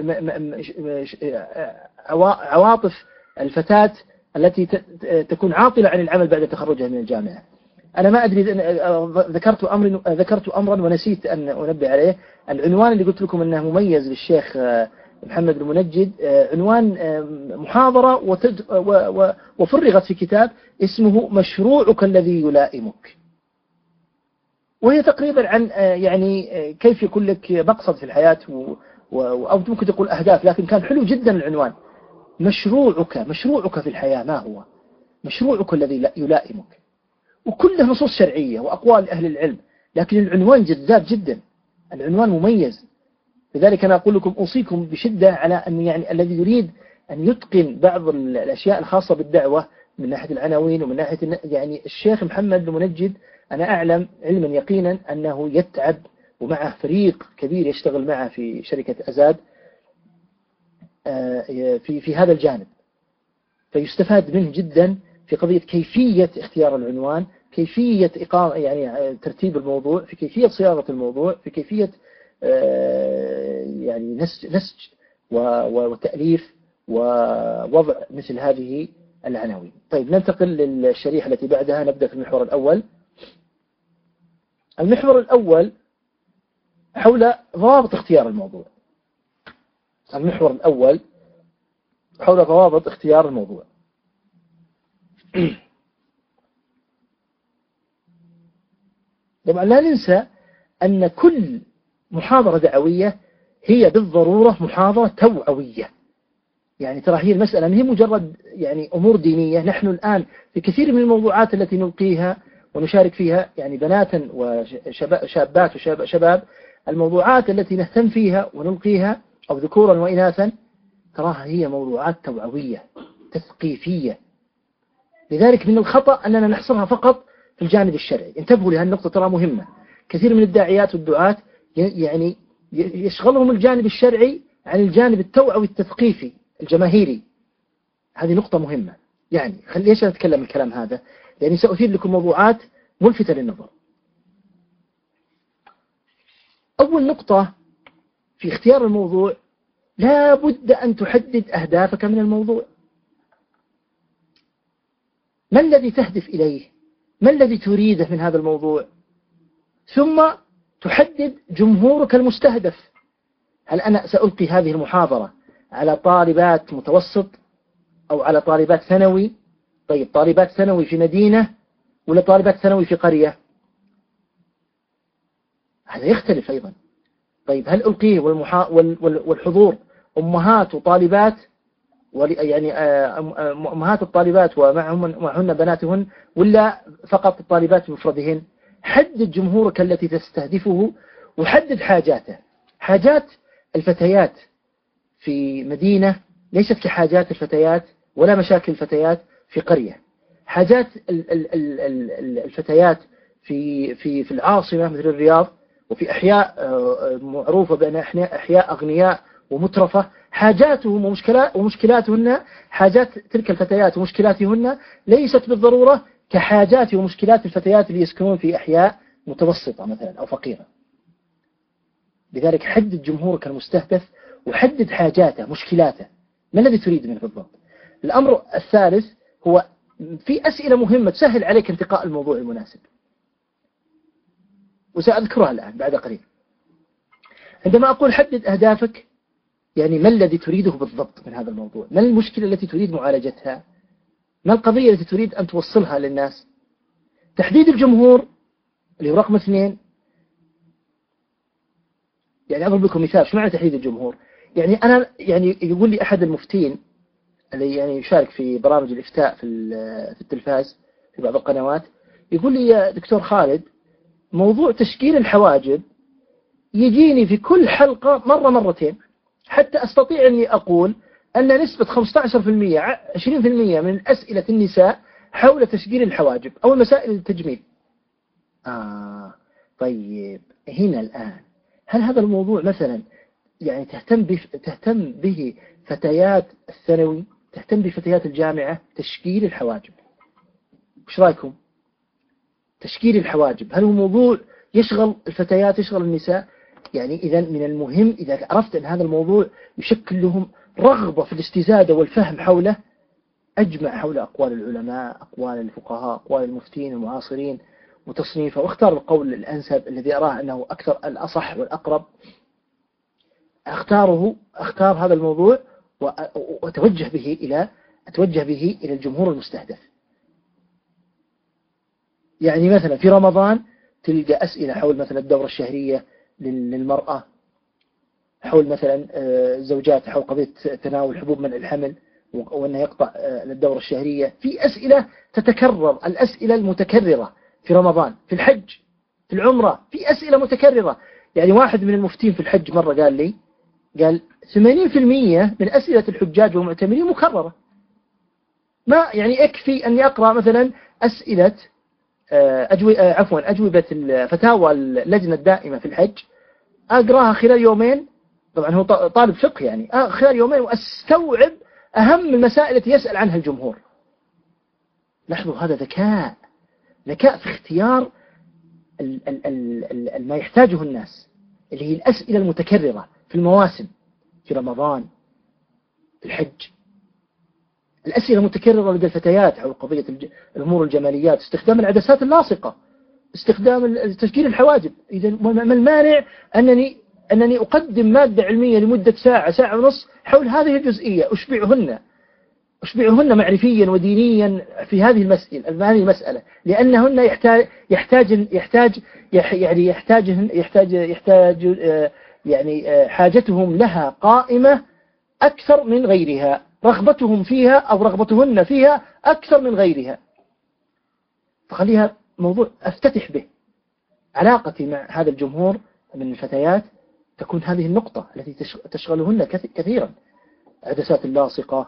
عواطف الفتاة التي تكون عاطلة عن العمل بعد تخرجها من الجامعة. أنا ما أدري، ذكرت أمر ذكرت أمرا ونسيت أن أنبه عليه. العنوان اللي قلت لكم أنه مميز للشيخ محمد المنجد، عنوان محاضرة وفرغت في كتاب اسمه مشروعك الذي يلائمك، وهي تقريبا عن يعني كيف يكون لك مقصد في الحياة أو ممكن تقول أهداف، لكن كان حلو جدا العنوان. مشروعك مشروعك في الحياة ما هو؟ مشروعك الذي يلائمك، وكله نصوص شرعية وأقوال أهل العلم، لكن العنوان جذاب جدا، العنوان مميز. لذلك أنا أقول لكم أوصيكم بشدة على أن يعني الذي يريد أن يتقن بعض الأشياء الخاصة بالدعوة من ناحية العناوين ومن ناحية يعني الشيخ محمد المنجد، أنا أعلم علما يقينا أنه يتعب ومعه فريق كبير يشتغل معه في شركة أزاد في في هذا الجانب، فيستفاد منه جدا في قضية كيفية اختيار العنوان، كيفية إقامة يعني ترتيب الموضوع، في كيفية صياغة الموضوع، في كيفية يعني نسج وتأليف ووضع مثل هذه العناوين. طيب ننتقل للشريحة التي بعدها، نبدأ في المحور الأول. المحور الأول حول ضوابط اختيار الموضوع. المحور الأول حول ضوابط اختيار الموضوع. طبعا لا ننسى أن كل محاضرة دعوية هي بالضرورة محاضرة توعوية، يعني ترى هي المسألة ما هي مجرد يعني أمور دينية. نحن الآن في كثير من الموضوعات التي نلقيها ونشارك فيها يعني بناتا وشابات وشباب، الموضوعات التي نهتم فيها ونلقيها أو ذكورا وإناثا تراها هي موضوعات توعوية تثقيفية. لذلك من الخطأ أننا نحصرها فقط في الجانب الشرعي. انتبهوا لهذه النقطة ترى مهمة. كثير من الداعيات والدعاة يعني يشغلهم الجانب الشرعي عن الجانب التوعوي التثقيفي الجماهيري. هذه نقطة مهمة. يعني ليش أنا أتكلم الكلام هذا؟ لأني سأثير لكم موضوعات ملفتة للنظر. أول نقطة في اختيار الموضوع، لا بد أن تحدد أهدافك من الموضوع. ما الذي تهدف إليه؟ ما الذي تريده من هذا الموضوع؟ ثم تحدد جمهورك المستهدف. هل أنا سألقي هذه المحاضرة على طالبات متوسط أو على طالبات ثانوي؟ طيب طالبات ثانوي في مدينة ولا طالبات ثانوي في قرية؟ هذا يختلف أيضا. طيب هل ألقيه والمحا... والحضور أمهات وطالبات، يعني أمهات الطالبات ومعهن بناتهن، ولا فقط الطالبات بمفردهن؟ حدد جمهورك التي تستهدفه وحدد حاجاته. حاجات الفتيات في مدينة ليست كحاجات الفتيات ولا مشاكل الفتيات في قرية. حاجات الفتيات في في في العاصمة مثل الرياض وفي أحياء معروفة بأن أحياء أغنياء ومترفة، حاجاتهم ومشكلات ومشكلاتهن، حاجات تلك الفتيات ومشكلاتهن ليست بالضرورة كحاجات ومشكلات الفتيات اللي يسكنون في أحياء متوسطة مثلا أو فقيرة. لذلك حدد جمهورك المستهدف وحدد حاجاته مشكلاته، ما الذي تريد منه بالضبط. الأمر الثالث هو في أسئلة مهمة تسهل عليك انتقاء الموضوع المناسب، وسأذكرها الآن بعد قليل. عندما أقول حدد أهدافك، يعني ما الذي تريده بالضبط من هذا الموضوع؟ ما المشكلة التي تريد معالجتها؟ ما القضية التي تريد أن توصلها للناس؟ تحديد الجمهور اللي هو رقم اثنين. يعني أضرب لكم مثال. شو معنى تحديد الجمهور؟ يعني أنا يعني يقول لي أحد المفتين اللي يعني يشارك في برامج الإفتاء في في التلفاز في بعض القنوات، يقول لي يا دكتور خالد، موضوع تشكيل الحواجب يجيني في كل حلقة مرة مرتين حتى أستطيع أني أقول أن نسبة خمسة عشر بالمئة عشرين بالمئة من أسئلة النساء حول تشكيل الحواجب أو مسائل التجميل. آه طيب هنا الآن هل هذا الموضوع مثلا يعني تهتم به تهتم به فتيات الثانوي، تهتم بفتيات الجامعة؟ تشكيل الحواجب، وش رأيكم؟ تشكيل الحواجب هل هو موضوع يشغل الفتيات يشغل النساء؟ يعني إذا من المهم إذا عرفت أن هذا الموضوع يشكل لهم رغبة في الاستزادة والفهم حوله، أجمع حول أقوال العلماء، أقوال الفقهاء، أقوال المفتين المعاصرين وتصنيفه، واختار القول الأنسب الذي أراه أنه أكثر الأصح والأقرب، أختاره أختار هذا الموضوع وأتوجه به إلى أتوجه به إلى الجمهور المستهدف. يعني مثلا في رمضان تلقى أسئلة حول مثلا الدورة الشهرية للمرأة، حول مثلا زوجات، حول قضية تناول حبوب منع الحمل وأنه يقطع الدورة الشهرية. في أسئلة تتكرر، الأسئلة المتكررة في رمضان، في الحج، في العمرة، في أسئلة متكررة. يعني واحد من المفتين في الحج مرة قال لي، قال ثمانين بالمئة من أسئلة الحجاج والمعتمرين مكررة. ما يعني يكفي أني أقرأ مثلا أسئلة أجوبة عفوا أجوبة الفتاوى اللجنة الدائمة في الحج، أقرأها خلال يومين، طبعا هو طالب فقه يعني، خلال يومين وأستوعب أهم المسائل التي يسأل عنها الجمهور. لاحظوا هذا ذكاء، ذكاء في اختيار ال ال ال ال ما يحتاجه الناس، اللي هي الأسئلة المتكررة في المواسم، في رمضان، في الحج. الأسئلة المتكررة لدى الفتيات حول قضية الأمور الجماليات، استخدام العدسات اللاصقة، استخدام تشكيل الحواجب. إذا ما المانع أنني أنني أقدم مادة علمية لمدة ساعة، ساعة ونص حول هذه الجزئية، أشبعهن أشبعهن معرفيا ودينيا في هذه المسألة، هذه المسألة، لأنهن يحتاج يحتاج يحتاج يعني يحتاج يحتاج يحتاج يعني حاجتهم لها قائمة أكثر من غيرها، رغبتهم فيها أو رغبتهن فيها أكثر من غيرها. فخليها موضوع أفتتح به علاقتي مع هذا الجمهور من الفتيات، تكون هذه النقطة التي تشغلهن كثيرا. عدسات اللاصقة،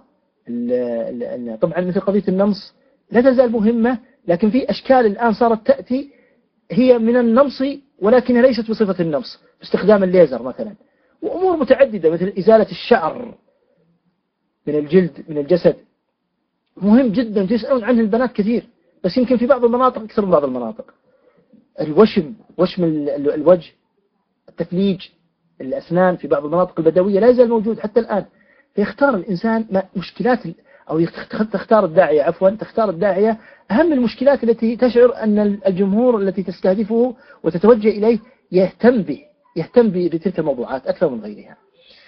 طبعا مثل قضية النمص لا تزال مهمة، لكن في أشكال الآن صارت تأتي هي من النمص ولكنها ليست بصفة النمص، باستخدام الليزر مثلا، وأمور متعددة مثل إزالة الشعر من الجلد من الجسد. مهم جدا، تسألون عنه البنات كثير، بس يمكن في بعض المناطق أكثر من بعض المناطق. الوشم، وشم الوجه، التفليج الأسنان في بعض المناطق البدوية لا يزال موجود حتى الآن. فيختار الإنسان مشكلات، أو تختار الداعية عفوا تختار الداعية أهم المشكلات التي تشعر أن الجمهور التي تستهدفه وتتوجه إليه يهتم به يهتم بتلك الموضوعات أكثر من غيرها.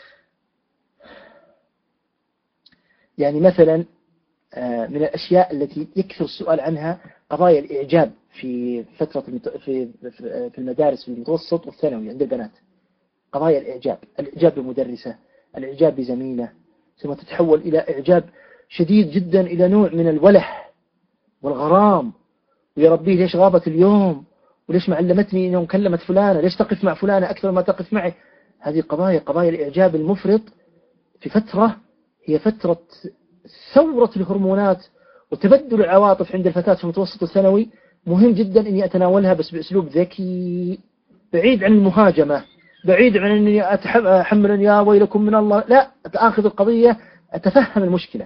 يعني مثلا من الأشياء التي يكثر السؤال عنها قضايا الإعجاب في فترة في في المدارس في المتوسط والثانوي عند البنات. قضايا الإعجاب، الإعجاب بمدرسة، الإعجاب بزميلة، ثم تتحول إلى إعجاب شديد جدا إلى نوع من الوله والغرام، ويا ربي ليش غابت اليوم، وليش ما علمتني يوم كلمت فلانة، ليش تقف مع فلانة أكثر ما تقف معي. هذه قضايا قضايا الإعجاب المفرط في فترة هي فترة ثورة الهرمونات وتبدل العواطف عند الفتاة في المتوسط الثانوي. مهم جدا أني أتناولها بس بأسلوب ذكي، بعيد عن المهاجمة، بعيد عن أني أحمل يا ويلكم من الله، لا، أخذ القضية، أتفهم المشكلة،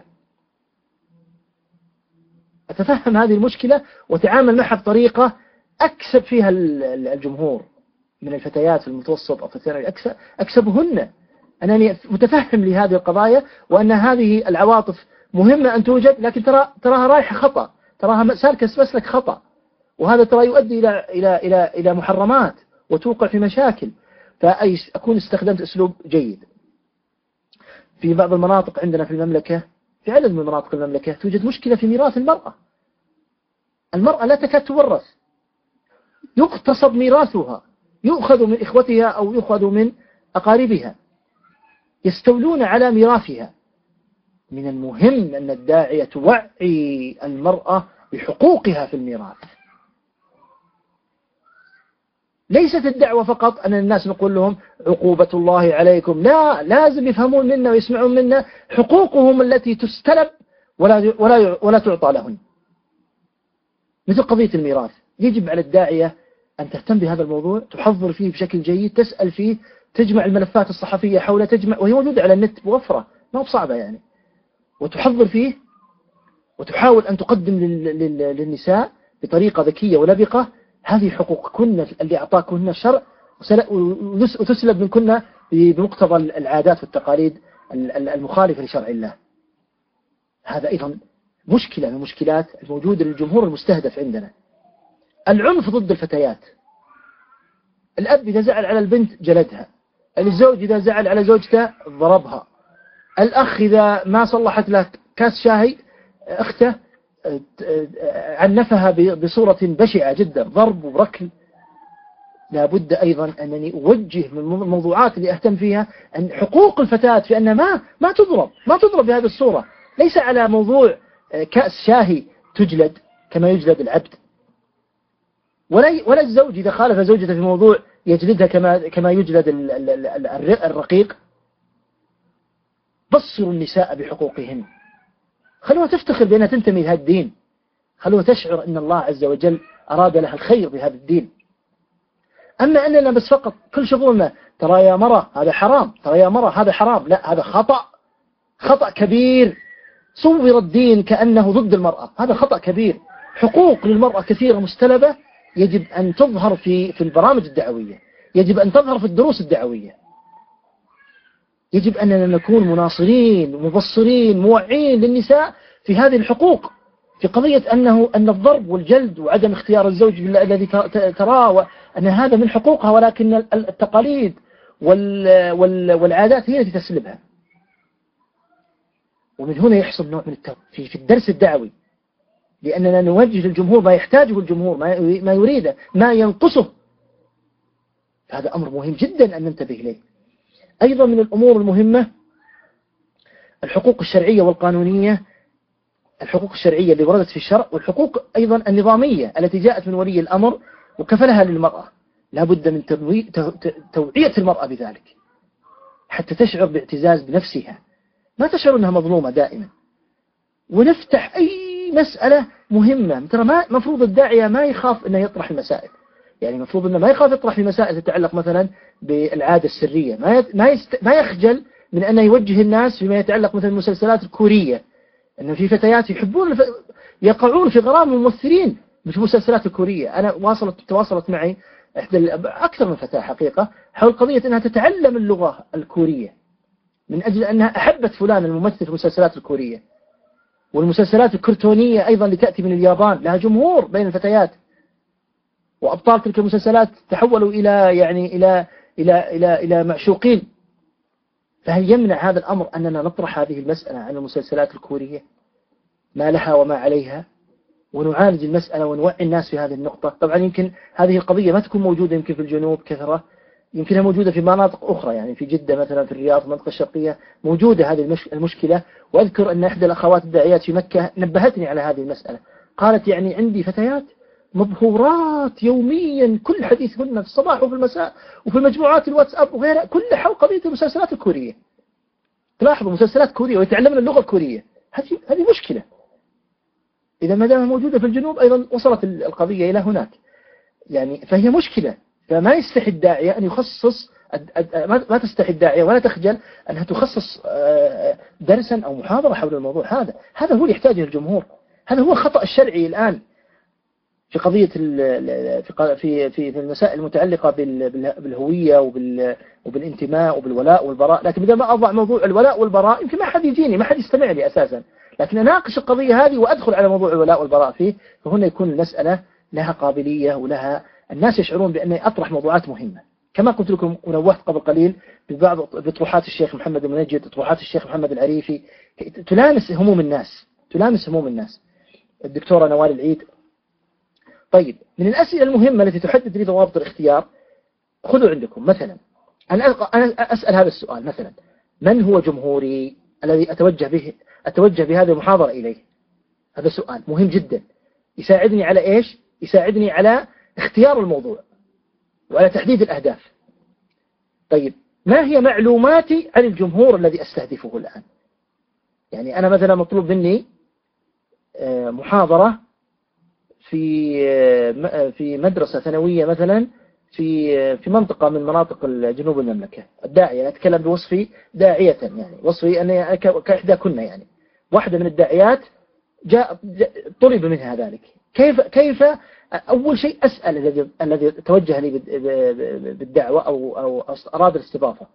أتفهم هذه المشكلة وتعامل معها بطريقة أكسب فيها الجمهور من الفتيات في المتوسط أو في الثانوي، أكسبهن أنني متفهم لهذه القضايا، وأن هذه العواطف مهمة أن توجد، لكن ترى تراها رايحة خطأ، تراها سالكة مسلك خطأ، وهذا ترى يؤدي إلى إلى إلى إلى محرمات وتوقع في مشاكل. فأكون استخدمت أسلوب جيد. في بعض المناطق عندنا في المملكة، في عدد من مناطق المملكة، توجد مشكلة في ميراث المرأة. المرأة لا تكاد تورث، يغتصب ميراثها، يؤخذ من إخوتها أو يؤخذ من أقاربها، يستولون على ميراثها. من المهم أن الداعية توعي المرأة بحقوقها في الميراث. ليست الدعوة فقط أن الناس نقول لهم عقوبة الله عليكم، لا، لازم يفهمون منا ويسمعون منا حقوقهم التي تستلب ولا ولا ولا تعطى لهم. مثل قضية الميراث، يجب على الداعية أن تهتم بهذا الموضوع، تحضر فيه بشكل جيد، تسأل فيه، تجمع الملفات الصحفية حوله، تجمع وهي موجودة على النت بوفرة، ما هو صعبة يعني، وتحضر فيه وتحاول أن تقدم للنساء بطريقة ذكية ولبقة هذه حقوقكن اللي أعطاكن الشرع، وتسلب منكن بمقتضى العادات والتقاليد المخالفة لشرع الله. هذا أيضا مشكلة من المشكلات الموجودة للجمهور المستهدف عندنا. العنف ضد الفتيات، الأب إذا زعل على البنت جلدها، الزوج إذا زعل على زوجته ضربها، الأخ إذا ما صلحت له كاس شاهي أخته عنفها بصورة بشعة جدا، ضرب وركل. لابد أيضا أنني أوجه من الموضوعات اللي أهتم فيها أن حقوق الفتاة في أن ما ما تضرب ما تضرب بهذه الصورة، ليس على موضوع كأس شاهي تجلد كما يجلد العبد، ولا ولا الزوج إذا خالف زوجته في موضوع يجلدها كما كما يجلد الرقيق. بصروا النساء بحقوقهن، خلوها تفتخر بأنها تنتمي لهذا الدين، خلوها تشعر أن الله عز وجل أراد لها الخير بهذا الدين. أما أننا بس فقط كل شغلنا ترى يا مرة هذا حرام، ترى يا مرة هذا حرام، لا هذا خطأ، خطأ كبير. صور الدين كأنه ضد المرأة، هذا خطأ كبير. حقوق للمرأة كثيرة مستلبة، يجب أن تظهر في في البرامج الدعوية، يجب أن تظهر في الدروس الدعوية، يجب أننا نكون مناصرين مبصرين موعين للنساء في هذه الحقوق، في قضية أنه أن الضرب والجلد وعدم اختيار الزوج الذي تراه أن هذا من حقوقها، ولكن التقاليد والعادات هي التي تسلبها. ومن هنا يحصل نوع من التو... في في الدرس الدعوي، لأننا نوجه للجمهور ما يحتاجه الجمهور، ما يريده، ما ينقصه. هذا أمر مهم جدا أن ننتبه إليه. أيضا من الأمور المهمة الحقوق الشرعية والقانونية، الحقوق الشرعية اللي وردت في الشرع، والحقوق أيضا النظامية التي جاءت من ولي الأمر وكفلها للمرأة. لا بد من توعية المرأة بذلك حتى تشعر باعتزاز بنفسها، ما تشعر أنها مظلومة دائما. ونفتح أي مسألة مهمة، ترى ما مفروض الداعية ما يخاف أنه يطرح المسائل، يعني مفروض أنه ما يخاف يطرح في مسائل تتعلق مثلا بالعادة السرية، ما ما يست... ما يخجل من أنه يوجه الناس فيما يتعلق مثلا بالمسلسلات الكورية، أنه في فتيات يحبون الف... يقعون في غرام الممثلين مش المسلسلات الكورية. أنا واصلت تواصلت معي إحدى أكثر من فتاة حقيقة حول قضية أنها تتعلم اللغة الكورية من أجل أنها أحبت فلان الممثل في المسلسلات الكورية. والمسلسلات الكرتونية أيضا اللي تأتي من اليابان لها جمهور بين الفتيات، وأبطال تلك المسلسلات تحولوا إلى يعني إلى إلى إلى إلى معشوقين. فهل يمنع هذا الأمر أننا نطرح هذه المسألة عن المسلسلات الكورية ما لها وما عليها، ونعالج المسألة ونوعي الناس في هذه النقطة؟ طبعا يمكن هذه القضية ما تكون موجودة يمكن في الجنوب كثرة، يمكنها موجودة في مناطق أخرى، يعني في جدة مثلا، في الرياض، في المنطقة الشرقية موجودة هذه المشكلة. وأذكر أن إحدى الأخوات الداعيات في مكة نبهتني على هذه المسألة، قالت يعني عندي فتيات مبهورات يوميا كل حديثهن في الصباح وفي المساء وفي مجموعات الواتساب وغيرها كل حول قضية المسلسلات الكورية. تلاحظوا مسلسلات كورية ويتعلمن اللغة الكورية، هذه هذه مشكلة. إذا ما دام موجودة في الجنوب أيضا وصلت القضية إلى هناك، يعني فهي مشكلة. فما يستحي الداعية أن يخصص، ما تستحي الداعية ولا تخجل أنها تخصص درسا أو محاضرة حول الموضوع هذا. هذا هو اللي يحتاجه الجمهور، هذا هو الخطأ الشرعي الآن في قضية في في في المسائل المتعلقة بالهوية وبالانتماء وبالولاء والبراء. لكن إذا ما أضع موضوع الولاء والبراء يمكن ما حد يجيني، ما حد يستمع لي أساسا، لكن أناقش القضية هذه وأدخل على موضوع الولاء والبراء فيه، فهنا يكون المسألة لها قابلية ولها الناس يشعرون بأني أطرح موضوعات مهمة. كما قلت لكم ونوهت قبل قليل ببعض بطروحات الشيخ محمد المنجد، طروحات الشيخ محمد العريفي، تلامس هموم الناس، تلامس هموم الناس. الدكتورة نوال العيد. طيب، من الأسئلة المهمة التي تحدد لي ضوابط الاختيار، خذوا عندكم مثلا، أنا أسأل هذا السؤال مثلا: من هو جمهوري الذي أتوجه به أتوجه بهذه المحاضرة إليه؟ هذا سؤال مهم جدا، يساعدني على إيش؟ يساعدني على اختيار الموضوع وعلى تحديد الأهداف. طيب، ما هي معلوماتي عن الجمهور الذي أستهدفه الآن؟ يعني أنا مثلا مطلوب مني محاضرة في في مدرسة ثانوية مثلا في في منطقة من مناطق جنوب المملكة. الداعية أتكلم بوصفي داعية، يعني وصفي أنا كإحدى كنا، يعني واحدة من الداعيات جاء طلب منها ذلك. كيف كيف أول شيء أسأل الذي الذي توجه لي بالدعوة أو أو أراد الاستضافة: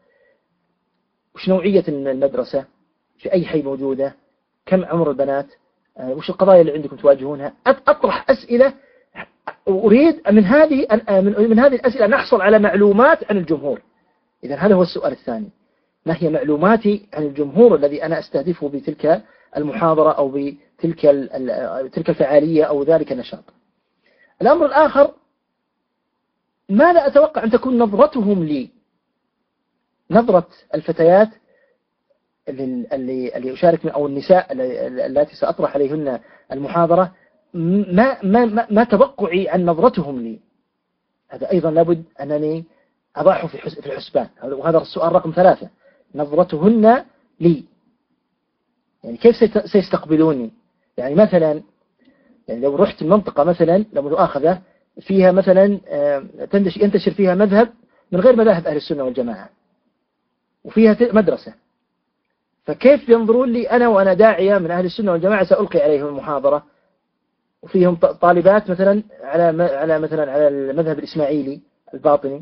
وش نوعية المدرسة؟ في أي حي موجودة؟ كم عمر البنات؟ وش القضايا اللي عندكم تواجهونها؟ أطرح أسئلة، أريد من هذه من هذه الأسئلة نحصل على معلومات عن الجمهور. إذا هذا هو السؤال الثاني: ما هي معلوماتي عن الجمهور الذي أنا أستهدفه بتلك المحاضرة أو بتلك تلك الفعالية أو ذلك النشاط؟ الأمر الآخر ماذا أتوقع أن تكون نظرتهم لي؟ نظرة الفتيات اللي اللي أشارك أو النساء التي سأطرح عليهن المحاضرة، ما ما ما, ما توقعي عن نظرتهم لي؟ هذا أيضا لابد أنني أضعه في الحسبان. وهذا السؤال رقم ثلاثة، نظرتهن لي، يعني كيف سيستقبلوني؟ يعني مثلا يعني لو رحت المنطقة مثلا لو مؤاخذة فيها مثلا ينتشر فيها مذهب من غير مذاهب أهل السنة والجماعة وفيها مدرسة، فكيف ينظرون لي أنا وأنا داعية من أهل السنة والجماعة سألقي عليهم المحاضرة وفيهم طالبات مثلا على على مثلا على المذهب الإسماعيلي الباطني،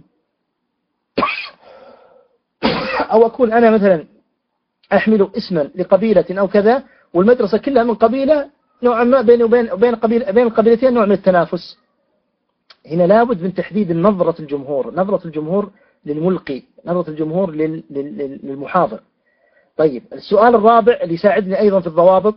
أو أكون أنا مثلا أحمل اسما لقبيلة أو كذا والمدرسة كلها من قبيلة، نوعا ما بين وبين بين قبيلة بين القبيلتين نوع من التنافس. هنا لابد من تحديد نظرة الجمهور، نظرة الجمهور للملقي، نظرة الجمهور للمحاضر. طيب السؤال الرابع اللي يساعدني أيضا في الضوابط،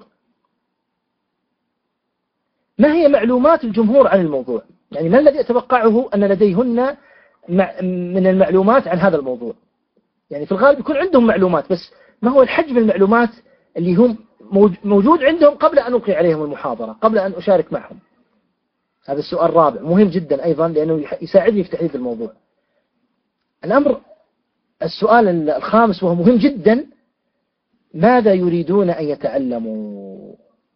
ما هي معلومات الجمهور عن الموضوع؟ يعني ما الذي أتوقعه أن لديهن من المعلومات عن هذا الموضوع؟ يعني في الغالب يكون عندهم معلومات، بس ما هو الحجم المعلومات اللي هم موجود عندهم قبل أن ألقي عليهم المحاضرة، قبل أن أشارك معهم؟ هذا السؤال الرابع مهم جدا أيضا لأنه يساعدني في تحديد الموضوع. الأمر السؤال الخامس وهو مهم جدا، ماذا يريدون أن يتعلموا؟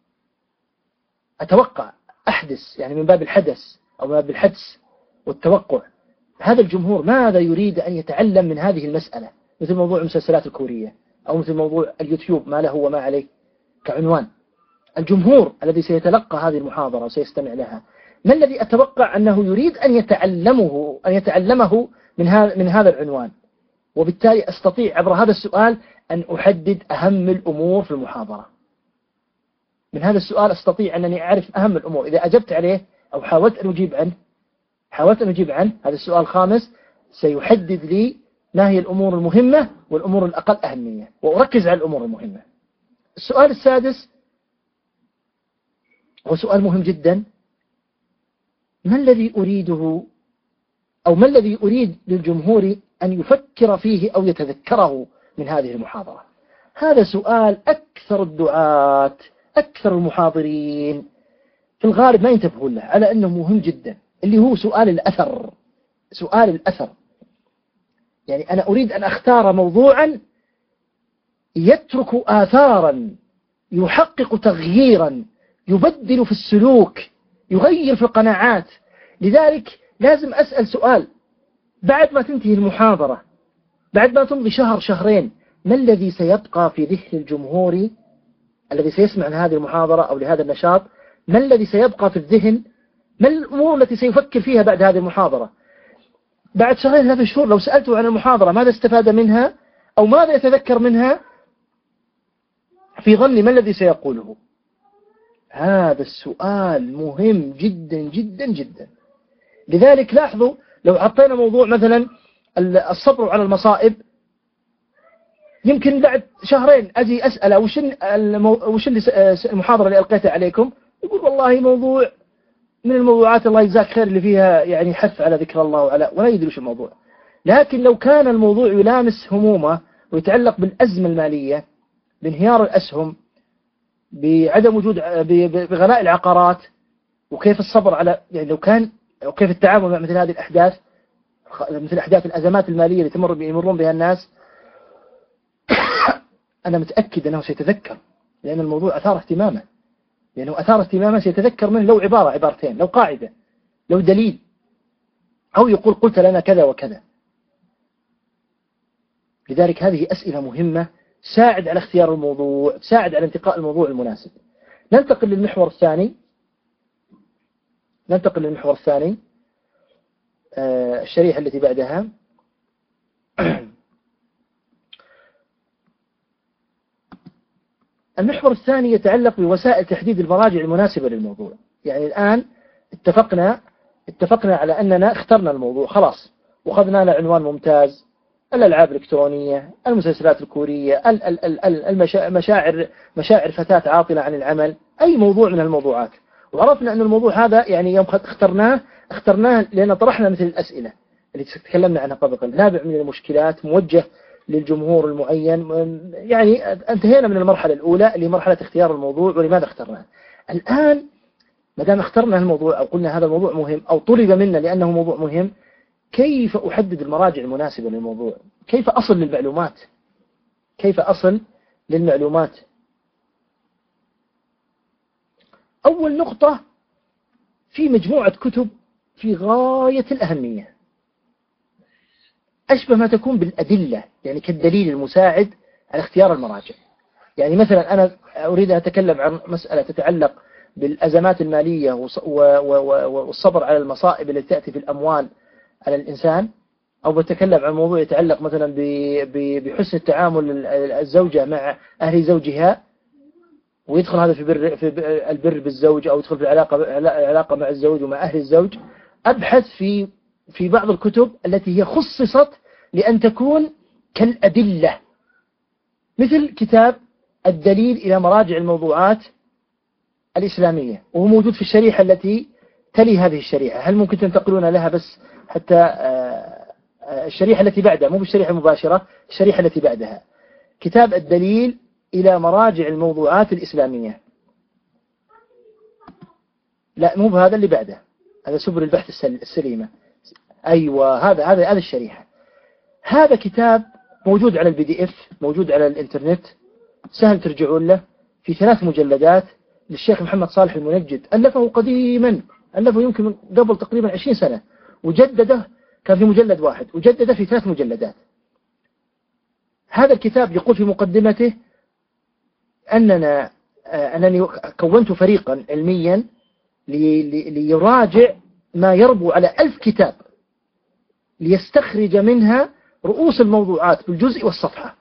أتوقع أحدث يعني من باب الحدث أو من باب الحدس والتوقع، هذا الجمهور ماذا يريد أن يتعلم من هذه المسألة؟ مثل موضوع المسلسلات الكورية أو مثل موضوع اليوتيوب ما له وما عليه كعنوان. الجمهور الذي سيتلقى هذه المحاضرة وسيستمع لها، ما الذي أتوقع أنه يريد أن يتعلمه أن يتعلمه من هذا من هذا العنوان؟ وبالتالي أستطيع عبر هذا السؤال أن أحدد أهم الأمور في المحاضرة. من هذا السؤال أستطيع أنني أعرف أهم الأمور إذا أجبت عليه أو حاولت أن أجيب عنه حاولت أن أجيب عنه هذا السؤال الخامس سيحدد لي ما هي الأمور المهمة والأمور الأقل أهمية، وأركز على الأمور المهمة. السؤال السادس هو سؤال مهم جدا، ما الذي أريده أو ما الذي أريد للجمهور أن يفكر فيه أو يتذكره من هذه المحاضرة؟ هذا سؤال أكثر الدعاة أكثر المحاضرين في الغالب ما ينتبهوا له على أنه مهم جدا، اللي هو سؤال الأثر. سؤال الأثر يعني أنا أريد أن أختار موضوعا يترك آثارا، يحقق تغييرا، يبدل في السلوك، يغير في القناعات. لذلك لازم أسأل سؤال بعد ما تنتهي المحاضرة، بعد ما تمضي شهر شهرين، ما الذي سيبقى في ذهن الجمهور الذي سيسمع عن هذه المحاضرة أو لهذا النشاط؟ ما الذي سيبقى في الذهن؟ ما الأمور التي سيفكر فيها بعد هذه المحاضرة؟ بعد شهرين ثلاثة شهور لو سألته عن المحاضرة ماذا استفاد منها أو ماذا يتذكر منها، في ظني ما الذي سيقوله؟ هذا السؤال مهم جدا جدا جدا. لذلك لاحظوا لو حطينا موضوع مثلا الصبر على المصائب، يمكن بعد شهرين أجي أسأله وش وش المحاضرة اللي ألقيتها عليكم، يقول والله موضوع من الموضوعات الله يجزاك خير اللي فيها يعني حث على ذكر الله وعلى، ولا يدري وش الموضوع. لكن لو كان الموضوع يلامس همومه ويتعلق بالأزمة المالية، بانهيار الأسهم، بعدم وجود بغلاء العقارات، وكيف الصبر على يعني لو كان وكيف التعامل مع مثل هذه الأحداث، مثل أحداث الأزمات المالية اللي تمر يمرون بها الناس، أنا متأكد أنه سيتذكر، لأن الموضوع أثار اهتمامه، لأنه أثار اهتمامه سيتذكر منه لو عبارة عبارتين، لو قاعدة، لو دليل، أو يقول قلت لنا كذا وكذا. لذلك هذه أسئلة مهمة ساعد على اختيار الموضوع، ساعد على انتقاء الموضوع المناسب. ننتقل للمحور الثاني ننتقل للمحور الثاني آه الشريحة التي بعدها. المحور الثاني يتعلق بوسائل تحديد المراجع المناسبة للموضوع. يعني الآن اتفقنا اتفقنا على أننا اخترنا الموضوع خلاص، وأخذنا له عنوان ممتاز، الألعاب الإلكترونية، المسلسلات الكورية، المشاعر مشاعر فتاة عاطلة عن العمل، أي موضوع من الموضوعات. وعرفنا أن الموضوع هذا يعني يوم اخترناه اخترناه لأن طرحنا مثل الأسئلة، اللي تكلمنا عنها قبل قليل، نابع من المشكلات، موجه للجمهور المعين. يعني انتهينا من المرحلة الأولى اللي مرحلة اختيار الموضوع ولماذا اخترناه. الآن ما دام اخترنا الموضوع أو قلنا هذا الموضوع مهم أو طلب منا لأنه موضوع مهم، كيف أحدد المراجع المناسبة للموضوع؟ كيف أصل للمعلومات؟ كيف أصل للمعلومات؟ أول نقطة، في مجموعة كتب في غاية الأهمية، أشبه ما تكون بالأدلة، يعني كالدليل المساعد على اختيار المراجع. يعني مثلا أنا أريد أن أتكلم عن مسألة تتعلق بالأزمات المالية والصبر على المصائب التي تأتي في الأموال على الإنسان، أو بتكلم عن موضوع يتعلق مثلا بحسن التعامل الزوجة مع أهل زوجها، ويدخل هذا في بر في البر بالزوج، أو يدخل في العلاقة العلاقة مع الزوج ومع أهل الزوج. أبحث في في بعض الكتب التي هي خصصت لأن تكون كالأدلة، مثل كتاب الدليل إلى مراجع الموضوعات الإسلامية، وهو موجود في الشريحة التي تلي هذه الشريحة. هل ممكن تنتقلون لها بس حتى الشريحة التي بعدها، مو بالشريحة المباشرة، الشريحة التي بعدها، كتاب الدليل إلى مراجع الموضوعات الإسلامية. لا، مو بهذا اللي بعده، هذا سبل البحث السليمة. أيوة، هذا هذا هذا الشريحة. هذا كتاب موجود على البي دي اف، موجود على الانترنت، سهل ترجعون له، في ثلاث مجلدات للشيخ محمد صالح المنجد، ألفه قديما، ألفه يمكن قبل تقريبا عشرين سنة، وجدده كان في مجلد واحد، وجدده في ثلاث مجلدات. هذا الكتاب يقول في مقدمته أننا أنني كونت فريقا علميا ليراجع ما يربو على ألف كتاب، ليستخرج منها رؤوس الموضوعات بالجزء والصفحة.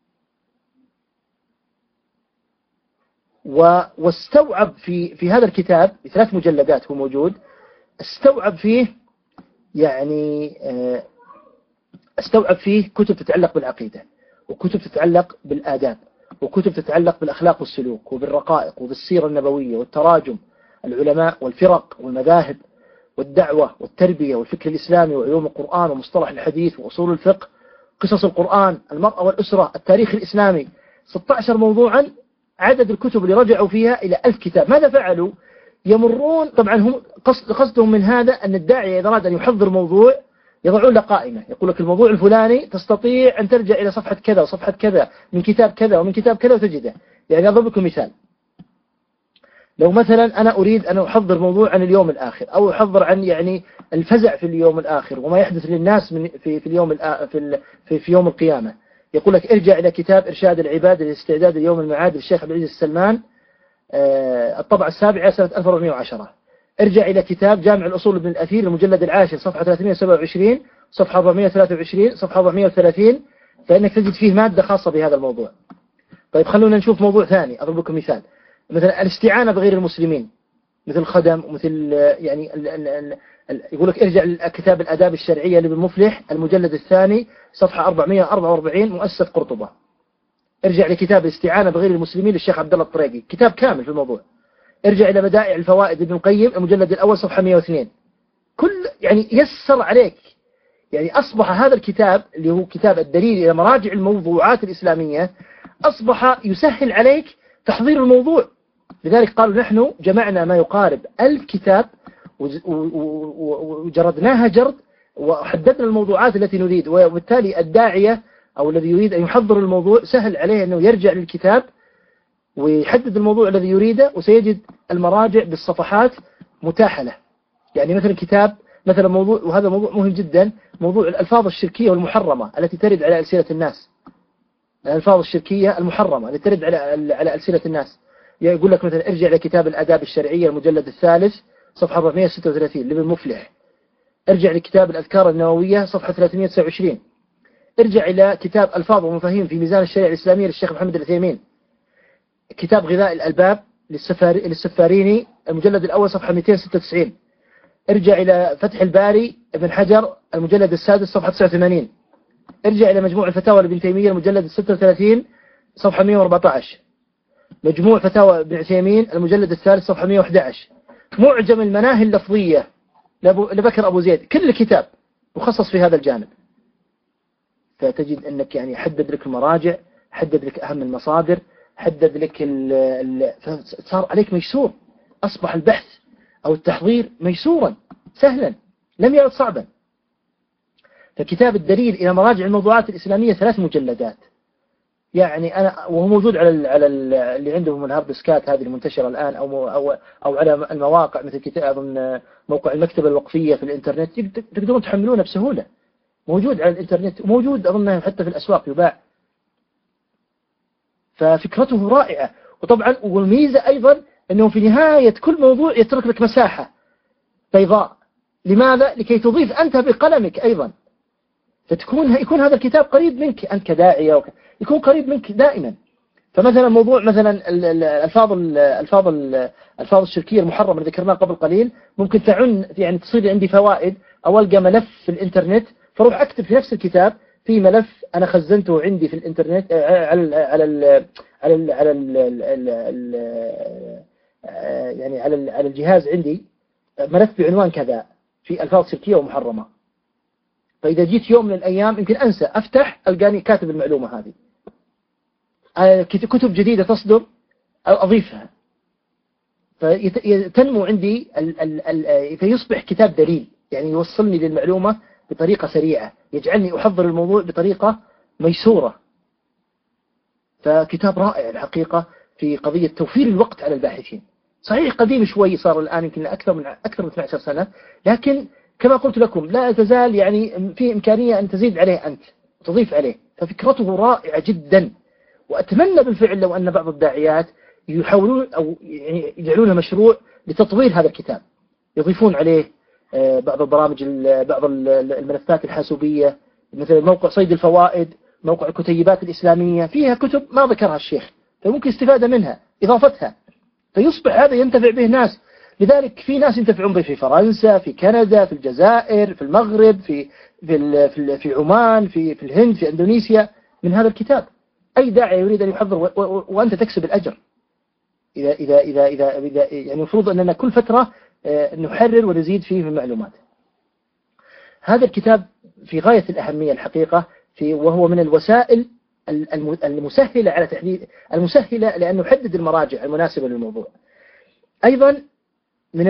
واستوعب في في هذا الكتاب بثلاث مجلدات هو موجود، استوعب فيه يعني استوعب فيه كتب تتعلق بالعقيدة، وكتب تتعلق بالآداب، وكتب تتعلق بالأخلاق والسلوك وبالرقائق وبالسيرة النبوية والتراجم، العلماء والفرق والمذاهب والدعوة والتربية والفكر الإسلامي وعلوم القرآن ومصطلح الحديث وأصول الفقه، قصص القرآن، المرأة والأسرة، التاريخ الإسلامي. ستة عشر موضوعا عدد الكتب اللي رجعوا فيها إلى ألف كتاب. ماذا فعلوا؟ يمرون، طبعا هم قصد قصدهم من هذا أن الداعية إذا أراد أن يحضر موضوع يضعون له قائمة، يقول لك الموضوع الفلاني تستطيع أن ترجع إلى صفحة كذا وصفحة كذا من كتاب كذا ومن كتاب كذا وتجده. يعني أضرب لكم مثال، لو مثلا أنا أريد أن أحضر موضوع عن اليوم الآخر، أو أحضر عن يعني الفزع في اليوم الآخر وما يحدث للناس من في في اليوم في في, في يوم القيامة، يقول لك ارجع إلى كتاب إرشاد العباد لاستعداد اليوم المعاد للشيخ عبد العزيز السلمان، الطبعة السابعة سنة ألف وأربعمائة وعشرة. ارجع إلى كتاب جامع الأصول ابن الأثير المجلد العاشر صفحة ثلاثمائة وسبعة وعشرين، صفحة أربعمائة وثلاثة وعشرين، صفحة أربعمائة وثلاثين، فإنك تجد فيه مادة خاصة بهذا الموضوع. طيب خلونا نشوف موضوع ثاني، أضرب لكم مثال، مثلا الاستعانة بغير المسلمين، مثل خدم ومثل يعني ال ال ال ال يقول لك ارجع لكتاب الآداب الشرعية لابن مفلح المجلد الثاني صفحة أربعمائة وأربعة وأربعين مؤسسة قرطبة. ارجع لكتاب الاستعانة بغير المسلمين للشيخ عبد الله الطريقي، كتاب كامل في الموضوع. ارجع إلى بدائع الفوائد ابن القيم المجلد الأول صفحة مائة واثنين. كل يعني يسر عليك، يعني أصبح هذا الكتاب اللي هو كتاب الدليل إلى مراجع الموضوعات الإسلامية أصبح يسهل عليك تحضير الموضوع. لذلك قالوا نحن جمعنا ما يقارب ألف كتاب وجردناها جرد وحددنا الموضوعات التي نريد، وبالتالي الداعية أو الذي يريد أن يحضر الموضوع سهل عليه أنه يرجع للكتاب ويحدد الموضوع الذي يريده، وسيجد المراجع بالصفحات متاحة له. يعني مثلا كتاب مثلا موضوع، وهذا موضوع مهم جدا، موضوع الألفاظ الشركية والمحرمة التي ترد على ألسنة الناس، الألفاظ الشركية المحرمة التي ترد على على ألسنة الناس. يقول لك مثلا ارجع لكتاب الآداب الشرعية المجلد الثالث صفحة أربعمائة وستة وثلاثين لابن مفلح. ارجع لكتاب الأذكار النووية صفحة ثلاثمائة وتسعة وعشرين. ارجع إلى كتاب ألفاظ ومفاهيم في ميزان الشريعة الإسلامية للشيخ محمد العثيمين. كتاب غذاء الألباب للسفاري للسفاريني المجلد الأول صفحة مئتين وستة وتسعين. ارجع إلى فتح الباري ابن حجر المجلد السادس صفحة تسعة وثمانين. ارجع إلى مجموع الفتاوى لابن تيمية المجلد ستة وثلاثين صفحة مئة وأربعة عشر. مجموع فتاوى ابن عثيمين المجلد الثالث صفحة مئة وأحد عشر. معجم المناهي اللفظية لبكر أبو زيد، كل الكتاب مخصص في هذا الجانب. فتجد أنك يعني حدد لك المراجع، حدد لك أهم المصادر، حدد لك ال ال فصار عليك ميسور، أصبح البحث أو التحضير ميسورا سهلا لم يعد صعبا. فكتاب الدليل إلى مراجع الموضوعات الإسلامية ثلاث مجلدات، يعني أنا وهو موجود على ال على ال اللي عندهم الهارد ديسكات هذه المنتشرة الآن، أو أو أو على المواقع مثل كتاب موقع المكتبة الوقفية في الإنترنت، تقدرون تحملونه بسهولة، موجود على الإنترنت وموجود أظنه حتى في الأسواق يباع. ففكرته رائعة. وطبعا والميزة أيضا أنه في نهاية كل موضوع يترك لك مساحة بيضاء. لماذا؟ لكي تضيف أنت بقلمك أيضا، فتكون يكون هذا الكتاب قريب منك أنت كداعية، يكون قريب منك دائما. فمثلا موضوع مثلا الألفاظ الألفاظ الألفاظ الشركية المحرمة اللي ذكرناها قبل قليل، ممكن تعن يعني تصير عندي فوائد، أو ألقى ملف في الإنترنت فروح أكتب في نفس الكتاب في ملف أنا خزنته عندي في الإنترنت على ال على ال على ال على ال يعني على على الجهاز عندي ملف بعنوان كذا في ألفاظ شركية ومحرمة. فإذا جيت يوم من الأيام يمكن أنسى أفتح ألقاني كاتب المعلومة هذه. كتب جديدة تصدر أضيفها، فتنمو عندي ال ال ال فيصبح كتاب دليل، يعني يوصلني للمعلومة بطريقة سريعة، يجعلني أحضر الموضوع بطريقة ميسورة. فكتاب رائع الحقيقة في قضية توفير الوقت على الباحثين. صحيح قديم شوي، صار الآن يمكن أكثر من أكثر من اثنتي عشرة سنة، لكن كما قلت لكم لا تزال يعني في إمكانية أن تزيد عليه أنت وتضيف عليه. ففكرته رائعة جدا، وأتمنى بالفعل لو أن بعض الداعيات يحاولون أو يعني يجعلونه مشروع لتطوير هذا الكتاب، يضيفون عليه بعض البرامج بعض الملفات الحاسوبية، مثل موقع صيد الفوائد، موقع الكتيبات الإسلامية، فيها كتب ما ذكرها الشيخ فممكن استفادة منها إضافتها، فيصبح هذا ينتفع به ناس. لذلك في ناس ينتفعون به في فرنسا، في كندا، في الجزائر، في المغرب، في في في, في عمان، في في الهند، في إندونيسيا، من هذا الكتاب. أي داعي يريد أن يحضر وأنت تكسب الأجر. إذا إذا إذا إذا, إذا يعني المفروض أننا كل فترة نحرر ونزيد فيه من المعلومات. هذا الكتاب في غاية الأهمية الحقيقة، في وهو من الوسائل المسهلة على تحديد المسهلة لأن نحدد المراجع المناسبة للموضوع. أيضا من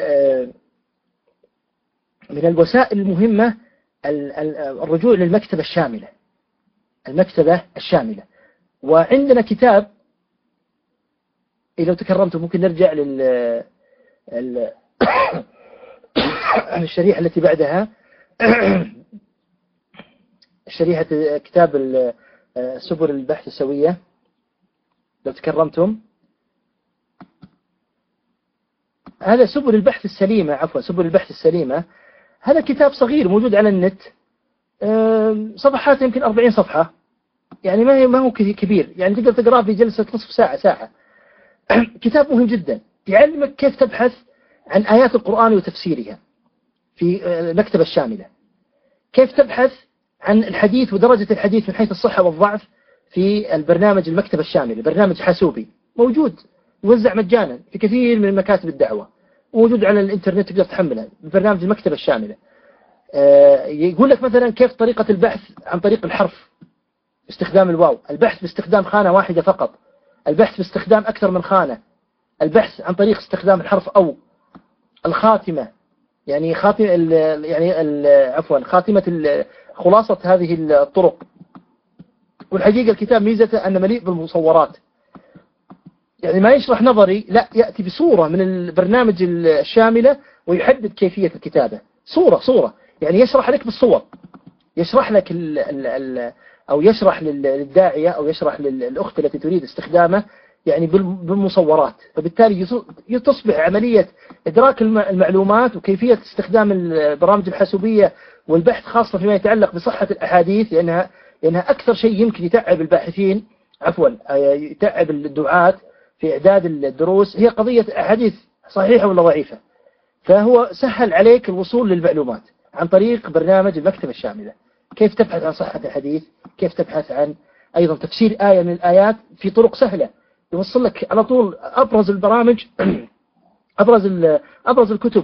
من الوسائل المهمة الرجوع للمكتبة الشاملة، المكتبة الشاملة. وعندنا كتاب إذا تكرمتم ممكن نرجع لل الشريحة التي بعدها، شريحة كتاب سبل البحث السوية لو تكرمتم. هذا سبل البحث السليمة، عفوا سبل البحث السليمة. هذا كتاب صغير موجود على النت، صفحات يمكن أربعين صفحة، يعني ما ما هو كبير، يعني تقدر تقرأه في جلسة نصف ساعة ساعة. كتاب مهم جدا يعلمك كيف تبحث عن آيات القرآن وتفسيرها في المكتبة الشاملة، كيف تبحث عن الحديث ودرجة الحديث من حيث الصحة والضعف في البرنامج المكتبة الشاملة، برنامج حاسوبي موجود يوزع مجانا في كثير من مكاتب الدعوة، وموجود على الإنترنت تقدر تحمله، برنامج المكتبة الشاملة. يقول لك مثلا كيف طريقة البحث عن طريق الحرف، استخدام الواو، البحث باستخدام خانة واحدة فقط، البحث باستخدام أكثر من خانة، البحث عن طريق استخدام الحرف أو، الخاتمة، يعني خاتمة يعني عفوا خاتمة خلاصة هذه الطرق. والحقيقة الكتاب ميزته أنه مليء بالمصورات، يعني ما يشرح نظري، لا يأتي بصورة من البرنامج الشاملة ويحدد كيفية الكتابة، صورة صورة يعني يشرح لك بالصور، يشرح لك ال ال ال أو يشرح للداعية أو يشرح للأخت التي تريد استخدامه يعني بالمصورات. فبالتالي تصبح عملية إدراك المعلومات وكيفية استخدام البرامج الحاسوبية والبحث، خاصة فيما يتعلق بصحة الأحاديث، لأنها لأنها أكثر شيء يمكن يتعب الباحثين، عفوا يتعب الدعاة في إعداد الدروس، هي قضية أحاديث صحيحة ولا ضعيفة. فهو سهل عليك الوصول للمعلومات عن طريق برنامج المكتبة الشاملة، كيف تبحث عن صحة الحديث، كيف تبحث عن أيضا تفسير آية من الآيات في طرق سهلة، يوصل لك على طول أبرز البرامج أبرز أبرز الكتب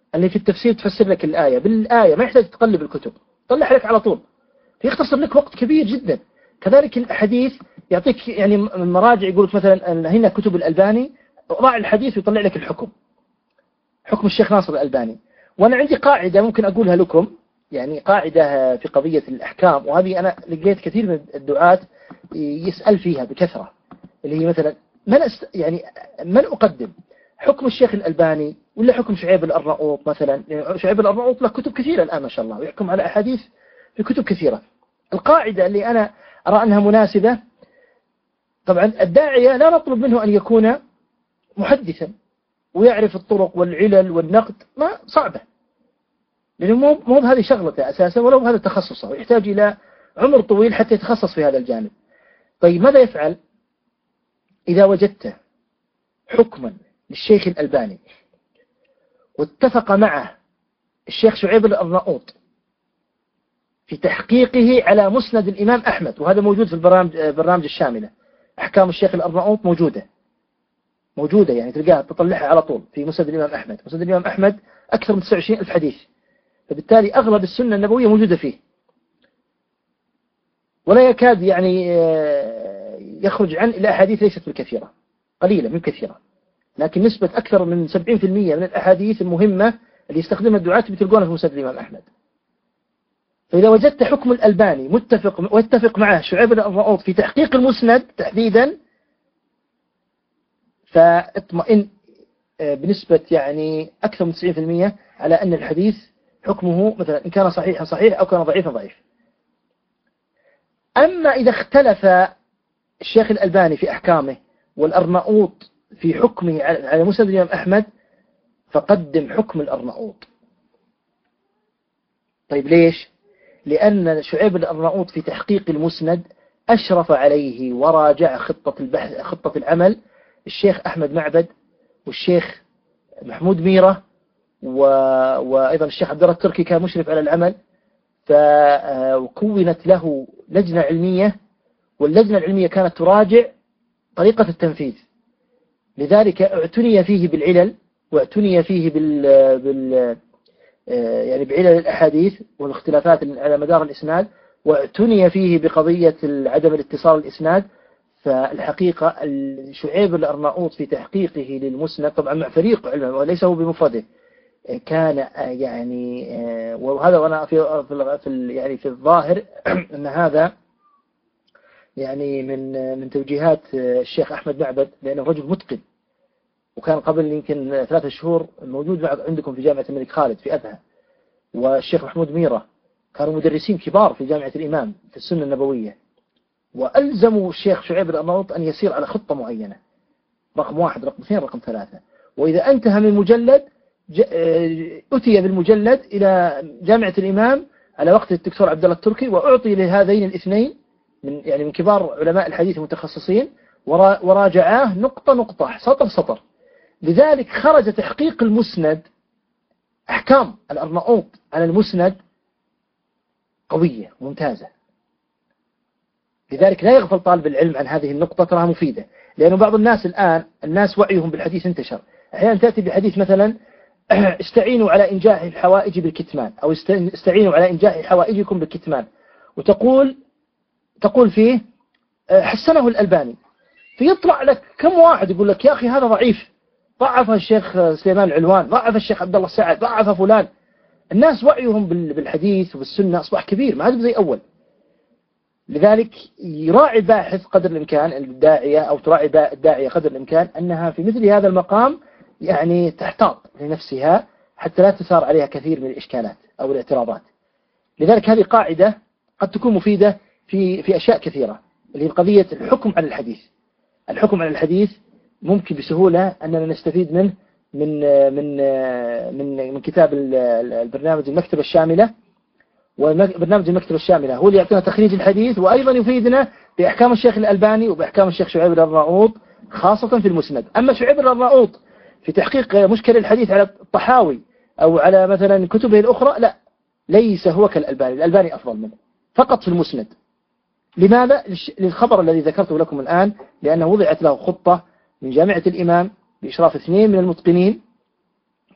اللي في التفسير تفسر لك الآية بالآية، ما يحتاج تقلب الكتب، طلع لك على طول، فيختصر لك وقت كبير جدا. كذلك الحديث يعطيك يعني مراجع، يقول لك مثلا هنا كتب الألباني، ضع الحديث ويطلع لك الحكم، حكم الشيخ ناصر الألباني. وأنا عندي قاعدة ممكن أقولها لكم، يعني قاعدة في قضية الأحكام، وهذه أنا لقيت كثير من الدعاة يسأل فيها بكثرة، اللي هي مثلا من أست... يعني من أقدم، حكم الشيخ الألباني ولا حكم شعيب الأرناؤوط مثلا؟ يعني شعيب الأرناؤوط له كتب كثيرة الآن ما شاء الله، ويحكم على أحاديث في كتب كثيرة. القاعدة اللي أنا أرى أنها مناسبة، طبعا الداعية لا نطلب منه أن يكون محدثا ويعرف الطرق والعلل والنقد، ما صعبة، لأنه مو مو هذه شغلته أساسا ولا هذا تخصصه، ويحتاج إلى عمر طويل حتى يتخصص في هذا الجانب. طيب ماذا يفعل إذا وجدت حكما للشيخ الألباني واتفق معه الشيخ شعيب الأرناؤوط في تحقيقه على مسند الإمام أحمد، وهذا موجود في البرامج برنامج الشاملة، أحكام الشيخ الأرناؤوط موجودة موجودة يعني تلقاها تطلعها على طول في مسند الإمام أحمد. مسند الإمام أحمد أكثر من تسعة وعشرين ألف حديث، فبالتالي أغلب السنة النبوية موجودة فيه، ولا يكاد يعني يخرج عن إلى أحاديث ليست بالكثيرة، قليلة من كثيرة، لكن نسبة أكثر من سبعين بالمئة من الأحاديث المهمة اللي يستخدمها الدعاة بتلقونها في مسند الإمام أحمد. فإذا وجدت حكم الألباني متفق واتفق معه شعيب الأرناؤوط في تحقيق المسند تحديدا، فاطمئن بنسبة يعني أكثر من تسعين بالمئة على أن الحديث حكمه مثلا إن كان صحيحا صحيح أو كان ضعيفا ضعيف. أما إذا اختلف الشيخ الألباني في أحكامه والأرناؤوط في حكمه على مسند الإمام أحمد، فقدم حكم الأرناؤوط. طيب ليش؟ لأن شعيب الأرناؤوط في تحقيق المسند أشرف عليه وراجع خطة البحث خطة العمل الشيخ أحمد معبد والشيخ محمود ميرة، و... وأيضا الشيخ عبد الله التركي كان مشرف على العمل، فكونت له لجنة علمية، واللجنة العلمية كانت تراجع طريقة التنفيذ، لذلك اعتني فيه بالعلل، واعتني فيه بال, بال... يعني بعلل الأحاديث والاختلافات على مدار الإسناد، واعتني فيه بقضية عدم الاتصال الإسناد. فالحقيقة شعيب الأرناؤوط في تحقيقه للمسند طبعا مع فريق علم وليس هو بمفرده، كان يعني، وهذا وانا في في يعني في الظاهر ان هذا يعني من من توجيهات الشيخ أحمد معبد، لأنه رجل متقن، وكان قبل يمكن ثلاثة شهور موجود عندكم في جامعة الملك خالد في أبها، والشيخ محمود ميرة كانوا مدرسين كبار في جامعة الإمام في السنة النبوية، وألزموا الشيخ شعيب الأرناؤوط أن يسير على خطة معينة، رقم واحد رقم اثنين رقم ثلاثة، وإذا انتهى من مجلد أتي بالمجلد إلى جامعة الإمام على وقت الدكتور عبد الله التركي، وأعطي لهذين الاثنين من يعني من كبار علماء الحديث المتخصصين، وراجعاه نقطة نقطة سطر سطر. لذلك خرج تحقيق المسند، أحكام الأرناؤوط على المسند قوية ممتازة. لذلك لا يغفل طالب العلم عن هذه النقطة، تراها مفيدة، لأنه بعض الناس الآن الناس وعيهم بالحديث انتشر، أحيانا تأتي بحديث مثلا استعينوا على إنجاح الحوائج بالكتمان، أو استعينوا على إنجاح حوائجكم بالكتمان، وتقول تقول فيه حسنه الألباني، فيطلع لك كم واحد يقول لك يا أخي هذا ضعيف، ضعف الشيخ سليمان العلوان، ضعف الشيخ عبد الله السعد، ضعف فلان. الناس وعيهم بالحديث وبالسنة أصبح كبير، ما عاد زي أول. لذلك يراعي الباحث قدر الإمكان، الداعية أو تراعي الداعية قدر الإمكان أنها في مثل هذا المقام يعني تحتاط لنفسها حتى لا تثار عليها كثير من الإشكالات أو الاعتراضات. لذلك هذه قاعدة قد تكون مفيدة في في أشياء كثيرة، اللي هي قضية الحكم على الحديث. الحكم على الحديث ممكن بسهولة أننا نستفيد منه من من من من كتاب البرنامج المكتبة الشاملة. وبرنامج المكتبة الشاملة هو اللي يعطينا تخريج الحديث، وأيضا يفيدنا بأحكام الشيخ الألباني وبأحكام الشيخ شعيب الأرناؤوط خاصة في المسند. أما شعيب الأرناؤوط في تحقيق مشكل الحديث على الطحاوي أو على مثلا كتبه الأخرى، لا، ليس هو كالألباني، الألباني أفضل منه فقط في المسند. لماذا؟ للخبر الذي ذكرته لكم الآن، لأنه وضعت له خطة من جامعة الإمام بإشراف اثنين من المتقنين،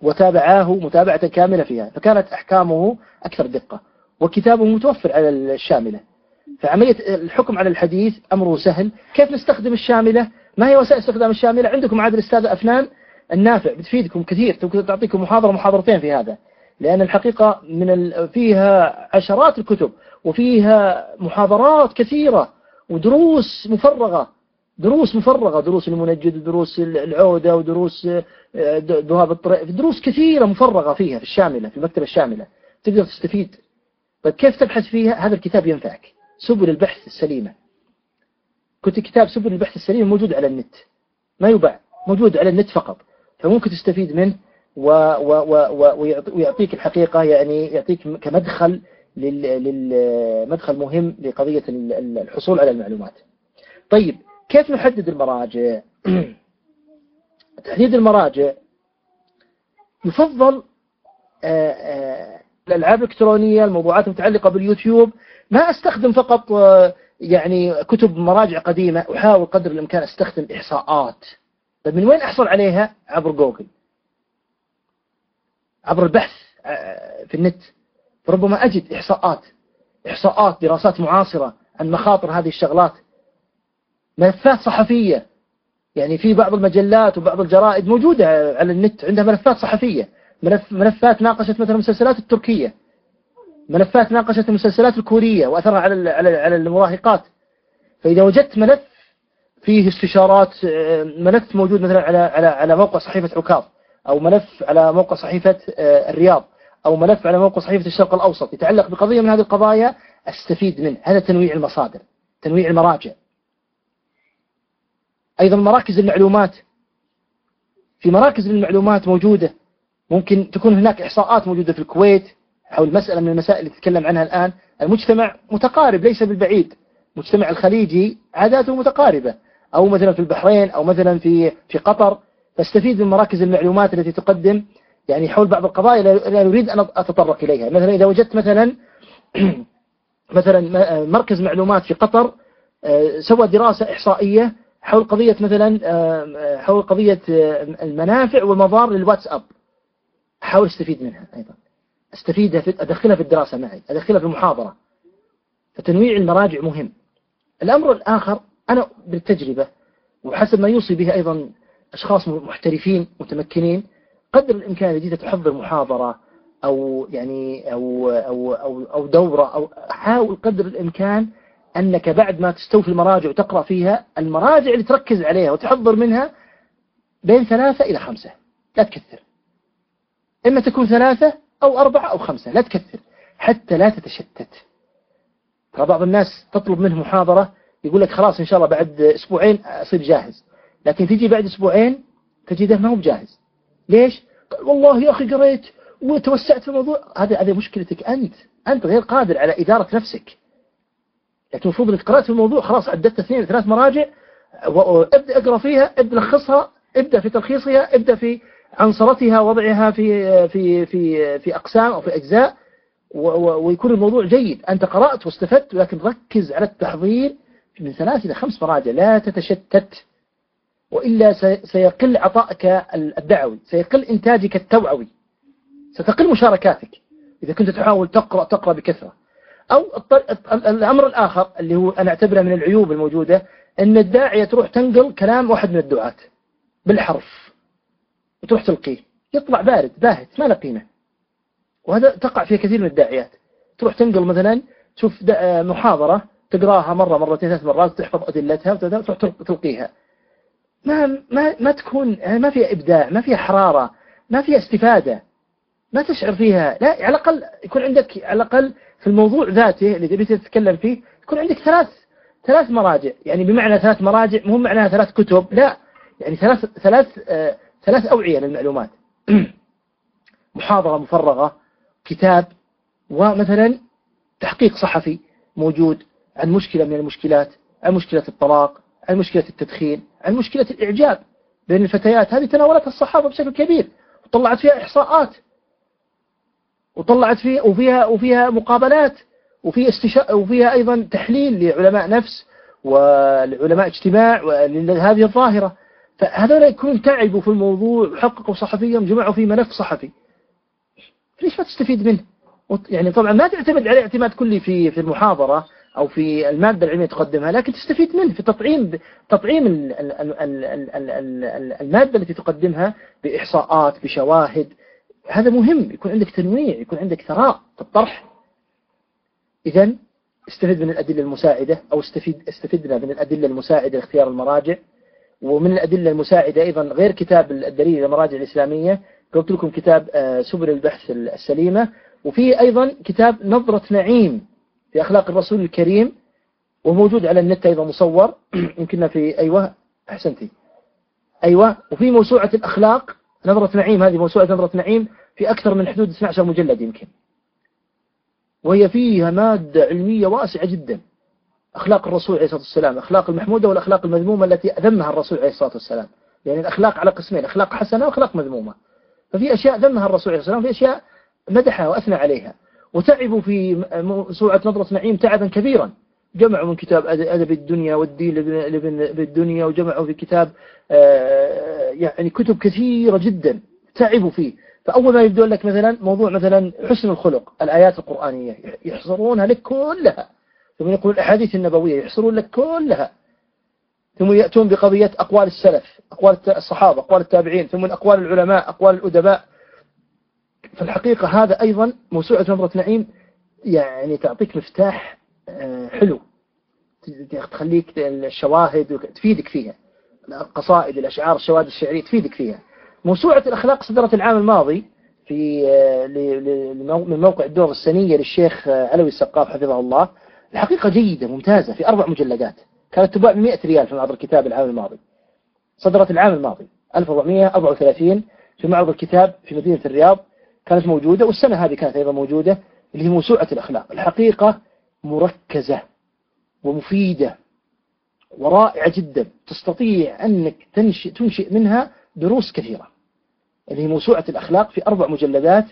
وتابعاه متابعة كاملة فيها، فكانت أحكامه أكثر دقة، وكتابه متوفر على الشاملة. فعملية الحكم على الحديث أمره سهل. كيف نستخدم الشاملة؟ ما هي وسائل استخدام الشاملة؟ عندكم عاد الأستاذ أفنان النافع بتفيدكم كثير، تمكن تعطيكم محاضرة محاضرتين في هذا، لأن الحقيقة من ال... فيها عشرات الكتب وفيها محاضرات كثيرة ودروس مفرغة، دروس مفرغة، دروس المنجد ودروس العودة ودروس ذهاب الطريق، دروس كثيرة مفرغة فيها في الشاملة، في المكتبة الشاملة تقدر تستفيد. طيب كيف تبحث فيها؟ هذا الكتاب ينفعك، سبل البحث السليمة. كنت كتاب سبل البحث السليمة موجود على النت، ما يباع، موجود على النت فقط، فممكن تستفيد منه و و و ويعطيك الحقيقة، يعني يعطيك كمدخل للمدخل مهم لقضية الحصول على المعلومات. طيب كيف نحدد المراجع؟ تحديد المراجع يفضل الألعاب الإلكترونية، الموضوعات المتعلقة باليوتيوب. ما أستخدم فقط يعني كتب مراجع قديمة، أحاول قدر الإمكان أستخدم إحصاءات. طيب من وين أحصل عليها؟ عبر جوجل، عبر البحث في النت، فربما أجد إحصاءات إحصاءات دراسات معاصرة عن مخاطر هذه الشغلات. ملفات صحفية، يعني في بعض المجلات وبعض الجرائد موجودة على النت عندها ملفات صحفية، ملف ملفات ناقشت مثلا المسلسلات التركية، ملفات ناقشت المسلسلات الكورية وأثرها على على على المراهقات. فإذا وجدت ملف فيه استشارات، ملف موجود مثلا على على على موقع صحيفة عكاظ، أو ملف على موقع صحيفة الرياض، أو ملف على موقع صحيفة الشرق الأوسط يتعلق بقضية من هذه القضايا، أستفيد منه. هذا تنويع المصادر، تنويع المراجع. أيضا مراكز المعلومات، في مراكز المعلومات موجودة، ممكن تكون هناك إحصاءات موجودة في الكويت حول مسألة من المسائل اللي تتكلم عنها الآن. المجتمع متقارب ليس بالبعيد، المجتمع الخليجي عاداته متقاربة، أو مثلا في البحرين، أو مثلا في في قطر. فاستفيد من مراكز المعلومات التي تقدم يعني حول بعض القضايا لا أريد أن أتطرق إليها. مثلا إذا وجدت مثلا مثلا مركز معلومات في قطر سوى دراسة إحصائية حول قضية مثلا حول قضية المنافع والمضار للواتساب، أحاول استفيد منها أيضا، استفيدها في أدخلها في الدراسة معي، أدخلها في المحاضرة. فتنويع المراجع مهم. الأمر الآخر، أنا بالتجربة وحسب ما يوصي به أيضا أشخاص محترفين متمكنين، قدر الإمكان إذا تحضر محاضرة أو يعني أو أو أو أو دورة، أو حاول قدر الإمكان أنك بعد ما تستوفي المراجع وتقرأ فيها، المراجع اللي تركز عليها وتحضر منها بين ثلاثة إلى خمسة، لا تكثر. إما تكون ثلاثة أو أربعة أو خمسة، لا تكثر حتى لا تتشتت. ترى بعض الناس تطلب منه محاضرة يقول لك خلاص إن شاء الله بعد أسبوعين أصير جاهز، لكن تيجي بعد أسبوعين تجده ما هو جاهز. ليش؟ والله يا أخي قريت وتوسعت في الموضوع. هذا هذه مشكلتك أنت، أنت غير قادر على إدارة نفسك. لكن المفروض انك قرأت في الموضوع، خلاص عددت اثنين ثلاث مراجع، وابدأ اقرأ فيها، ابدأ لخصها، ابدأ في تلخيصها، ابدأ في عنصرتها، وضعها في في في في أقسام أو في أجزاء، ويكون الموضوع جيد. أنت قرأت واستفدت، ولكن ركز على التحضير من ثلاث إلى خمس مراجع، لا تتشتت، وإلا سيقل عطائك الدعوي، سيقل إنتاجك التوعوي، ستقل مشاركاتك إذا كنت تحاول تقرأ تقرأ بكثرة. أو الأمر الآخر اللي هو أنا أعتبره من العيوب الموجودة، أن الداعية تروح تنقل كلام واحد من الدعاة بالحرف وتروح تلقيه، يطلع بارد باهت ما له قيمة. وهذا تقع فيه كثير من الداعيات، تروح تنقل مثلا تشوف محاضرة تقراها مرة مرتين ثلاث مرات، تحفظ أدلتها وتروح تلقيها، ما ما ما تكون ما فيها إبداع، ما فيها حرارة، ما فيها استفادة، ما تشعر فيها. لا، على الأقل يكون عندك على الأقل في الموضوع ذاته اللي تبي تتكلم فيه يكون عندك ثلاث ثلاث مراجع. يعني بمعنى ثلاث مراجع مو معناها ثلاث كتب، لا، يعني ثلاث ثلاث آه ثلاث أوعية للمعلومات. محاضرة مفرغة، كتاب، ومثلا تحقيق صحفي موجود عن مشكلة من المشكلات، عن مشكلة الطلاق، عن مشكلة التدخين، عن مشكلة الإعجاب بين الفتيات. هذه تناولتها الصحافة بشكل كبير وطلعت فيها إحصاءات، وطلعت فيها وفيها وفيها مقابلات، وفيها استشاء، وفيها أيضا تحليل لعلماء نفس ولعلماء اجتماع لهذه الظاهرة. فهذول يكونون تعبوا في الموضوع وحققوا صحفيهم، جمعوا في ملف صحفي، ليش ما تستفيد منه؟ يعني طبعا ما تعتمد عليه اعتماد كلي في في المحاضرة أو في المادة العلمية تقدمها، لكن تستفيد منه في تطعيم تطعيم المادة التي تقدمها بإحصاءات بشواهد. هذا مهم، يكون عندك تنويع، يكون عندك ثراء في الطرح. إذن استفد من الأدلة المساعدة، أو استفيد استفدنا من الأدلة المساعدة لاختيار المراجع. ومن الأدلة المساعدة أيضا غير كتاب الدليل للمراجع الإسلامية، قلت لكم كتاب سبل البحث السليمة، وفي أيضا كتاب نظرة نعيم في أخلاق الرسول الكريم، وموجود على النت أيضا مصور يمكننا في أيوة أحسنتي أيوة. وفي موسوعة الأخلاق نظرة نعيم، هذه موسوعة نظرة نعيم في أكثر من حدود اثني عشر مجلد يمكن، وهي فيها مادة علمية واسعة جدا. أخلاق الرسول عليه الصلاة والسلام، أخلاق المحمودة والأخلاق المذمومة التي ذمها الرسول عليه الصلاة والسلام. يعني الأخلاق على قسمين، أخلاق حسنة وأخلاق مذمومة. ففي أشياء ذمها الرسول عليه الصلاة والسلام، في أشياء مدحها وأثنى عليها. وتعبوا في موسوعة نظرة نعيم تعبا كبيرا، جمعوا من كتاب أدب الدنيا والدين بالدنيا، وجمعوا في كتاب يعني كتب كثيرة جدا تعبوا فيه. فأول ما يبدون لك مثلا موضوع مثلا حسن الخلق، الآيات القرآنية يحصرونها لك كلها، ثم يقول الأحاديث النبوية يحصرون لك كلها، ثم يأتون بقضية أقوال السلف، أقوال الصحابة، أقوال التابعين، ثم أقوال العلماء، أقوال الأدباء. فالحقيقة هذا أيضا موسوعة نظرة نعيم يعني تعطيك مفتاح حلو، تخليك الشواهد تفيدك فيها، القصائد، الأشعار، الشواهد الشعرية تفيدك فيها. موسوعة الأخلاق صدرت العام الماضي في من موقع الدور السنية للشيخ علوي السقاف حفظه الله. الحقيقة جيدة ممتازة في أربع مجلدات، كانت تباع بمئة ريال في معرض الكتاب العام الماضي، صدرت العام الماضي ألف وأربعمئة وأربعة وثلاثين في معرض الكتاب في مدينة الرياض، كانت موجودة، والسنة هذه كانت أيضا موجودة، اللي هي موسوعة الأخلاق. الحقيقة مركزة ومفيدة ورائعة جدا، تستطيع أنك تنشئ, تنشئ منها دروس كثيرة، اللي هي موسوعة الأخلاق في أربع مجلدات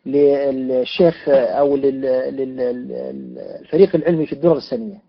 للشيخ أو للفريق العلمي في الدورة السنية،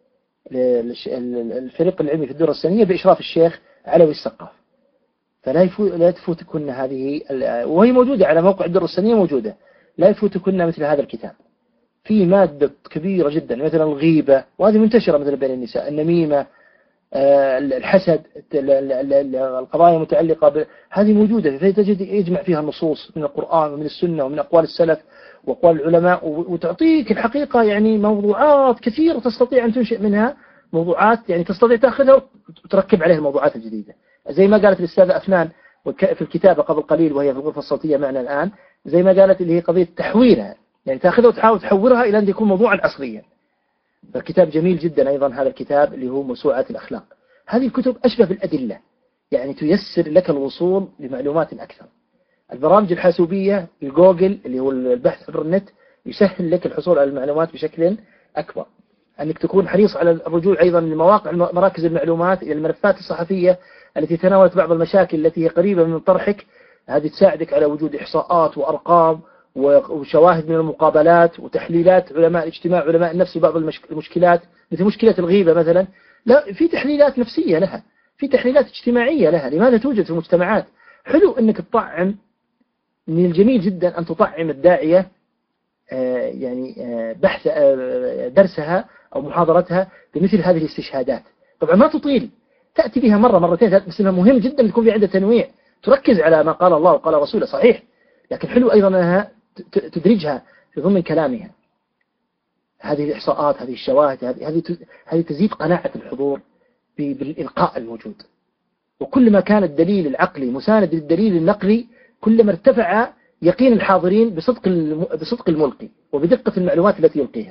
الفريق العلمي في الدورة السنية بإشراف الشيخ علوي السقاف. فلا يفوت لا تفوتكن هذه، وهي موجودة على موقع الدورة السنية موجودة، لا يفوتكن مثل هذا الكتاب. في مادة كبيرة جدا، مثلا الغيبة، وهذه منتشرة مثلا بين النساء، النميمة، الحسد، القضايا المتعلقة ب... هذه موجودة، فتجد يجمع فيها النصوص من القرآن ومن السنة ومن أقوال السلف وأقوال العلماء، وتعطيك الحقيقة يعني موضوعات كثيرة تستطيع أن تنشئ منها موضوعات، يعني تستطيع تأخذها وتركب عليها الموضوعات الجديدة. زي ما قالت الأستاذة أفنان في الكتابة قبل قليل وهي في الغرفة الصوتية معنا الآن، زي ما قالت اللي هي قضية تحويرها، يعني تأخذها وتحاول تحورها إلى أن يكون موضوعا عصريا. فالكتاب جميل جدا أيضا هذا الكتاب اللي هو موسوعة الأخلاق. هذه الكتب أشبه بالأدلة، يعني تيسر لك الوصول لمعلومات أكثر. البرامج الحاسوبية، الجوجل اللي هو البحث عبر النت، يسهل لك الحصول على المعلومات بشكل أكبر. أنك تكون حريص على الرجوع أيضا لمواقع مراكز المعلومات، إلى الملفات الصحفية التي تناولت بعض المشاكل التي هي قريبة من طرحك. هذه تساعدك على وجود إحصاءات وأرقام وشواهد من المقابلات وتحليلات علماء الاجتماع، علماء النفس لبعض المشكلات، مثل مشكلة الغيبة مثلا، لا في تحليلات نفسية لها، في تحليلات اجتماعية لها، لماذا توجد في المجتمعات. حلو أنك تطعم، من الجميل جدا أن تطعم الداعية يعني بحث درسها أو محاضرتها بمثل هذه الاستشهادات. طبعا ما تطيل، تأتي بها مرة مرتين ثلاث، بس مهم جدا يكون في عندها تنويع، تركز على ما قال الله وقال رسوله صحيح، لكن حلو أيضا أنها تدرجها في ضمن كلامها. هذه الإحصاءات، هذه الشواهد، هذه هذه تزيد قناعة الحضور بالإلقاء الموجود. وكل ما كان الدليل العقلي مساند للدليل النقلي، كلما ارتفع يقين الحاضرين بصدق بصدق الملقي وبدقة المعلومات التي يلقيها.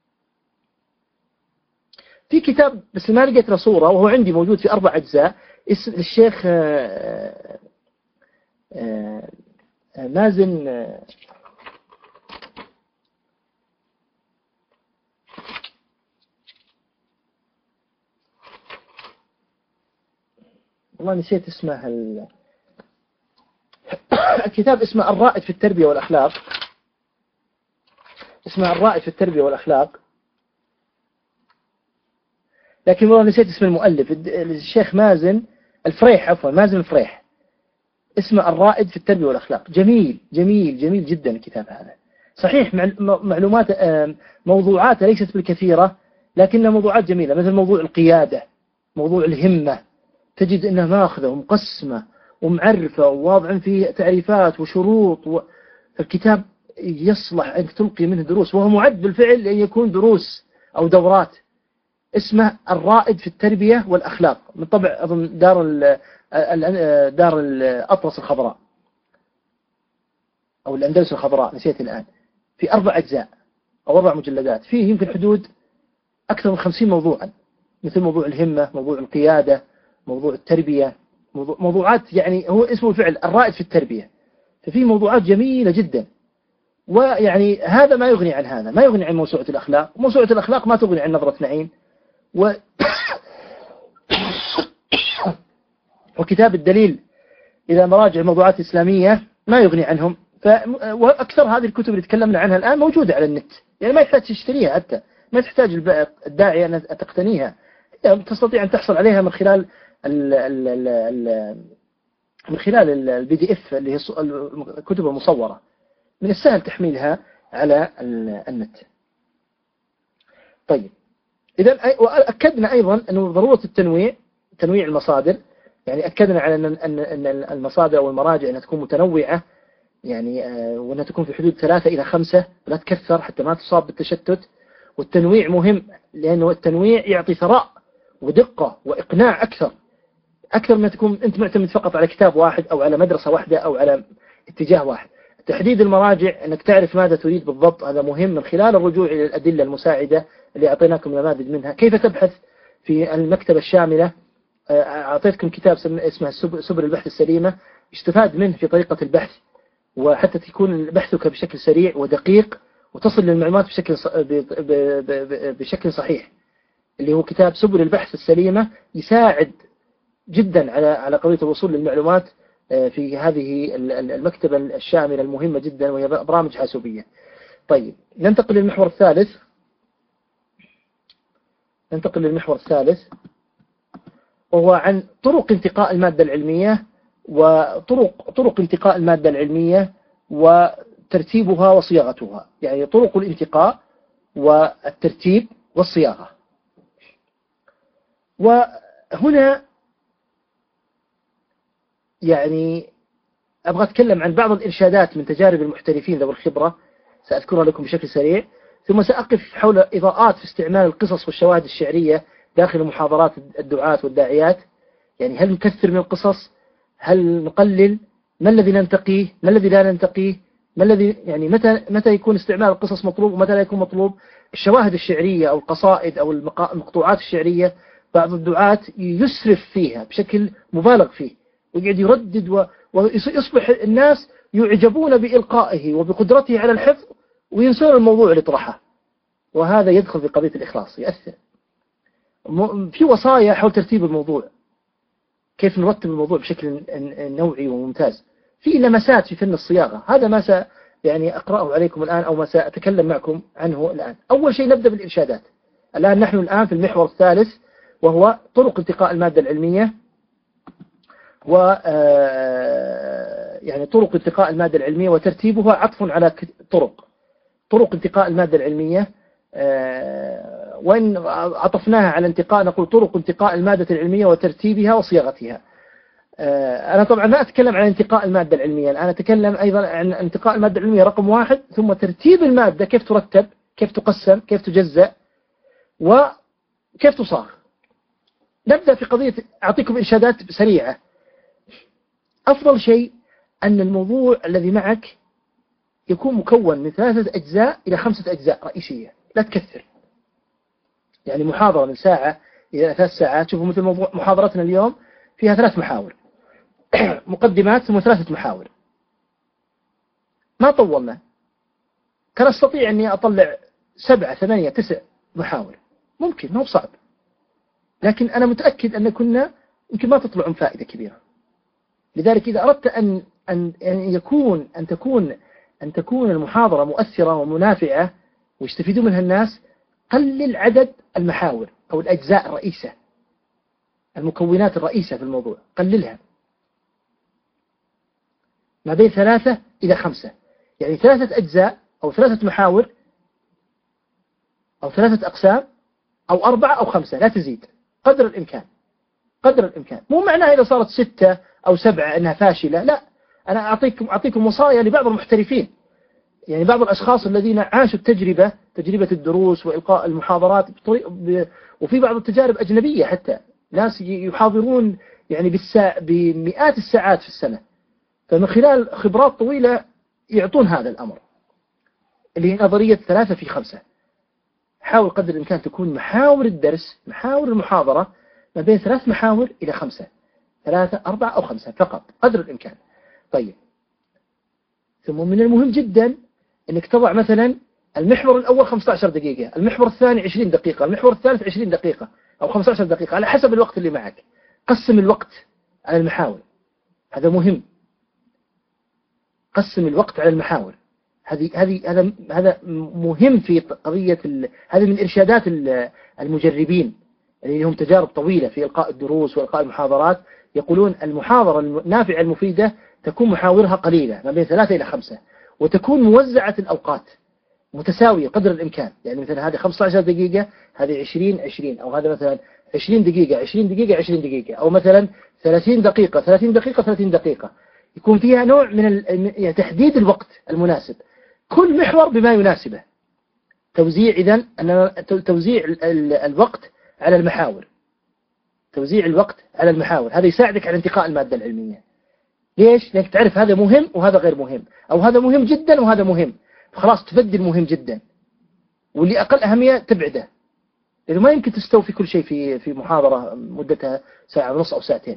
في كتاب بس ما لقيت له صورة، وهو عندي موجود في أربع أجزاء، اسم الشيخ مازن والله نسيت اسمه ال... الكتاب اسمه الرائد في التربية والأخلاق، اسمه الرائد في التربية والأخلاق، لكن والله نسيت اسم المؤلف. الشيخ مازن الفريح عفوا مازن الفريح، اسمه الرائد في التربية والأخلاق. جميل جميل جميل جدا الكتاب هذا. صحيح معلومات موضوعات ليست بالكثيرة، لكنها موضوعات جميلة، مثل موضوع القيادة، موضوع الهمة، تجد أنها ماخذة ومقسمة ومعرفة وواضع فيه تعريفات وشروط و... الكتاب يصلح أن تلقي منه دروس، وهو معد بالفعل أن يكون دروس أو دورات. اسمه الرائد في التربية والأخلاق، من طبع أظن دار ال دار الأطلس الخضراء أو الأندلس الخضراء، نسيت الآن. في أربع أجزاء أو أربع مجلدات، فيه يمكن حدود أكثر من خمسين موضوعا، مثل موضوع الهمة، موضوع القيادة، موضوع التربية، موضوع موضوعات، يعني هو اسمه الفعل الرائد في التربية. ففي موضوعات جميلة جدا. ويعني هذا ما يغني عن هذا، ما يغني عن موسوعة الأخلاق، وموسوعة الأخلاق ما تغني عن نظرة نعيم و... وكتاب الدليل إلى مراجع الموضوعات الإسلامية ما يغني عنهم. ف... وأكثر هذه الكتب اللي تكلمنا عنها الآن موجودة على النت، يعني ما يحتاج تشتريها، حتى ما تحتاج الداعي أن تقتنيها، يعني تستطيع أن تحصل عليها من خلال ال... ال... ال... ال... من خلال البي دي اف اللي هي الكتب المصورة، من السهل تحميلها على النت. طيب، إذا أكدنا أيضا أنه ضرورة التنويع، تنويع المصادر، يعني أكدنا على أن المصادر أو المراجع أنها تكون متنوعة، يعني وأنها تكون في حدود ثلاثة إلى خمسة، لا تكثر حتى ما تصاب بالتشتت. والتنويع مهم، لأنه التنويع يعطي ثراء ودقة وإقناع أكثر أكثر ما تكون أنت معتمد فقط على كتاب واحد أو على مدرسة واحدة أو على اتجاه واحد. تحديد المراجع، أنك تعرف ماذا تريد بالضبط، هذا مهم من خلال الرجوع إلى الأدلة المساعدة اللي أعطيناكم نماذج منها. كيف تبحث في المكتبة الشاملة، أعطيتكم كتاب اسمه سبل البحث السليمة، استفاد منه في طريقة البحث، وحتى تكون بحثك بشكل سريع ودقيق وتصل للمعلومات بشكل بشكل صحيح. اللي هو كتاب سبل البحث السليمة يساعد جدا على على قضية الوصول للمعلومات في هذه المكتبة الشاملة المهمة جدا، وهي برامج حاسوبية. طيب، ننتقل للمحور الثالث ننتقل للمحور الثالث وهو عن طرق انتقاء المادة العلمية، وطرق طرق انتقاء المادة العلمية وترتيبها وصياغتها، يعني طرق الانتقاء والترتيب والصياغة. وهنا يعني أبغى أتكلم عن بعض الإرشادات من تجارب المحترفين ذوي الخبرة، سأذكرها لكم بشكل سريع، ثم سأقف حول إضاءات في استعمال القصص والشواهد الشعرية داخل محاضرات الدعاة والداعيات. يعني هل نكثر من القصص؟ هل نقلل؟ ما الذي ننتقيه؟ ما الذي لا ننتقيه؟ ما الذي يعني متى متى يكون استعمال القصص مطلوب ومتى لا يكون مطلوب؟ الشواهد الشعرية أو القصائد أو المقطوعات الشعرية، بعض الدعاة يسرف فيها بشكل مبالغ فيه، ويقعد يردد، ويصبح الناس يعجبون بإلقائه وبقدرته على الحفظ وينسون الموضوع اللي طرحه، وهذا يدخل في قضية الإخلاص، يأثر. في وصايا حول ترتيب الموضوع، كيف نرتب الموضوع بشكل نوعي وممتاز. في لمسات في فن الصياغة، هذا ما س يعني أقرأه عليكم الآن أو ما سأتكلم معكم عنه الآن. أول شيء نبدأ بالإرشادات. الآن نحن الآن في المحور الثالث وهو طرق انتقاء المادة العلمية، و يعني طرق انتقاء المادة العلمية وترتيبها عطف على طرق طرق انتقاء المادة العلمية. وإن عطفناها على انتقاء نقول طرق انتقاء المادة العلمية وترتيبها وصياغتها. أنا طبعا ما أتكلم عن انتقاء المادة العلمية، أنا أتكلم أيضا عن انتقاء المادة العلمية رقم واحد، ثم ترتيب المادة، كيف ترتب، كيف تقسم، كيف تجزأ، وكيف تصاغ. نبدأ في قضية، أعطيكم إرشادات سريعة. أفضل شيء أن الموضوع الذي معك يكون مكون من ثلاثة أجزاء إلى خمسة أجزاء رئيسية، لا تكثر. يعني محاضرة من ساعة إلى ثلاث ساعات، شوفوا مثل موضوع محاضرتنا اليوم فيها ثلاث محاور مقدمات ثم ثلاثة محاور، ما طولنا. كان أستطيع أني أطلع سبعة ثمانية تسع محاور، ممكن، ما هو صعب، لكن أنا متأكد أن كنا يمكن ما تطلعون فائدة كبيرة. لذلك إذا أردت أن أن يكون أن تكون أن تكون المحاضرة مؤثرة ومنافعة ويستفيدوا منها الناس، قلل عدد المحاور أو الأجزاء الرئيسة. المكونات الرئيسة في الموضوع، قللها ما بين ثلاثة إلى خمسة، يعني ثلاثة أجزاء أو ثلاثة محاور أو ثلاثة أقسام أو أربعة أو خمسة، لا تزيد قدر الإمكان، قدر الإمكان. مو معناها إذا صارت ستة أو سبعة أنها فاشلة، لا، أنا أعطيكم أعطيكم وصايا لبعض المحترفين، يعني بعض الأشخاص الذين عاشوا التجربة، تجربة الدروس وإلقاء المحاضرات، وفي بعض التجارب أجنبية حتى، ناس يحاضرون يعني بالساعة بمئات الساعات في السنة، فمن خلال خبرات طويلة يعطون هذا الأمر اللي هي نظرية ثلاثة في خمسة. حاول قدر الإمكان تكون محاور الدرس، محاور المحاضرة ما بين ثلاث محاور إلى خمسة، ثلاثة أربعة أو خمسة فقط قدر الإمكان. طيب، ثم من المهم جدا أنك تضع مثلا المحور الأول خمسة عشر دقيقة، المحور الثاني عشرين دقيقة، المحور الثالث عشرين دقيقة أو خمسة عشر دقيقة على حسب الوقت اللي معك. قسم الوقت على المحاور، هذا مهم. قسم الوقت على المحاور، هذه هذه هذا هذا مهم في قضية. هذه من إرشادات المجربين اللي لهم تجارب طويلة في إلقاء الدروس وإلقاء المحاضرات. يقولون المحاضرة النافعة المفيدة تكون محاورها قليلة ما بين ثلاثة إلى خمسة، وتكون موزعة الأوقات متساوية قدر الإمكان. يعني مثلا هذه خمسة عشر دقيقة، هذه عشرين عشرين، أو هذا مثلا عشرين دقيقة عشرين دقيقة عشرين دقيقة، أو مثلا ثلاثين دقيقة ثلاثين دقيقة ثلاثين دقيقة. يكون فيها نوع من يعني تحديد الوقت المناسب، كل محور بما يناسبه. توزيع إذن أن توزيع الوقت على المحاور، توزيع الوقت على المحاور هذا يساعدك على انتقاء المادة العلمية. ليش؟ لأنك تعرف هذا مهم وهذا غير مهم، أو هذا مهم جدا وهذا مهم، خلاص تفدي المهم جدا واللي أقل أهمية تبعده، لأنه ما يمكن تستوفي كل شيء في في محاضرة مدتها ساعة ونص أو ساعتين.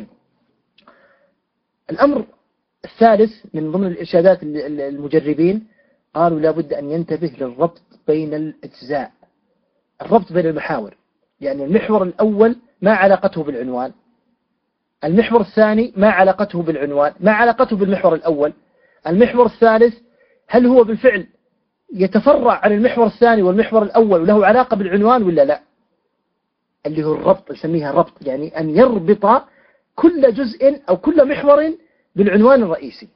الأمر الثالث من ضمن الإرشادات المجربين، قالوا لابد أن ينتبه للربط بين الأجزاء، الربط بين المحاور. يعني المحور الأول ما علاقته بالعنوان، المحور الثاني ما علاقته بالعنوان، ما علاقته بالمحور الأول، المحور الثالث هل هو بالفعل يتفرع عن المحور الثاني والمحور الأول وله علاقة بالعنوان ولا لا. اللي هو الربط، نسميها ربط، يعني أن يربط كل جزء أو كل محور بالعنوان الرئيسي،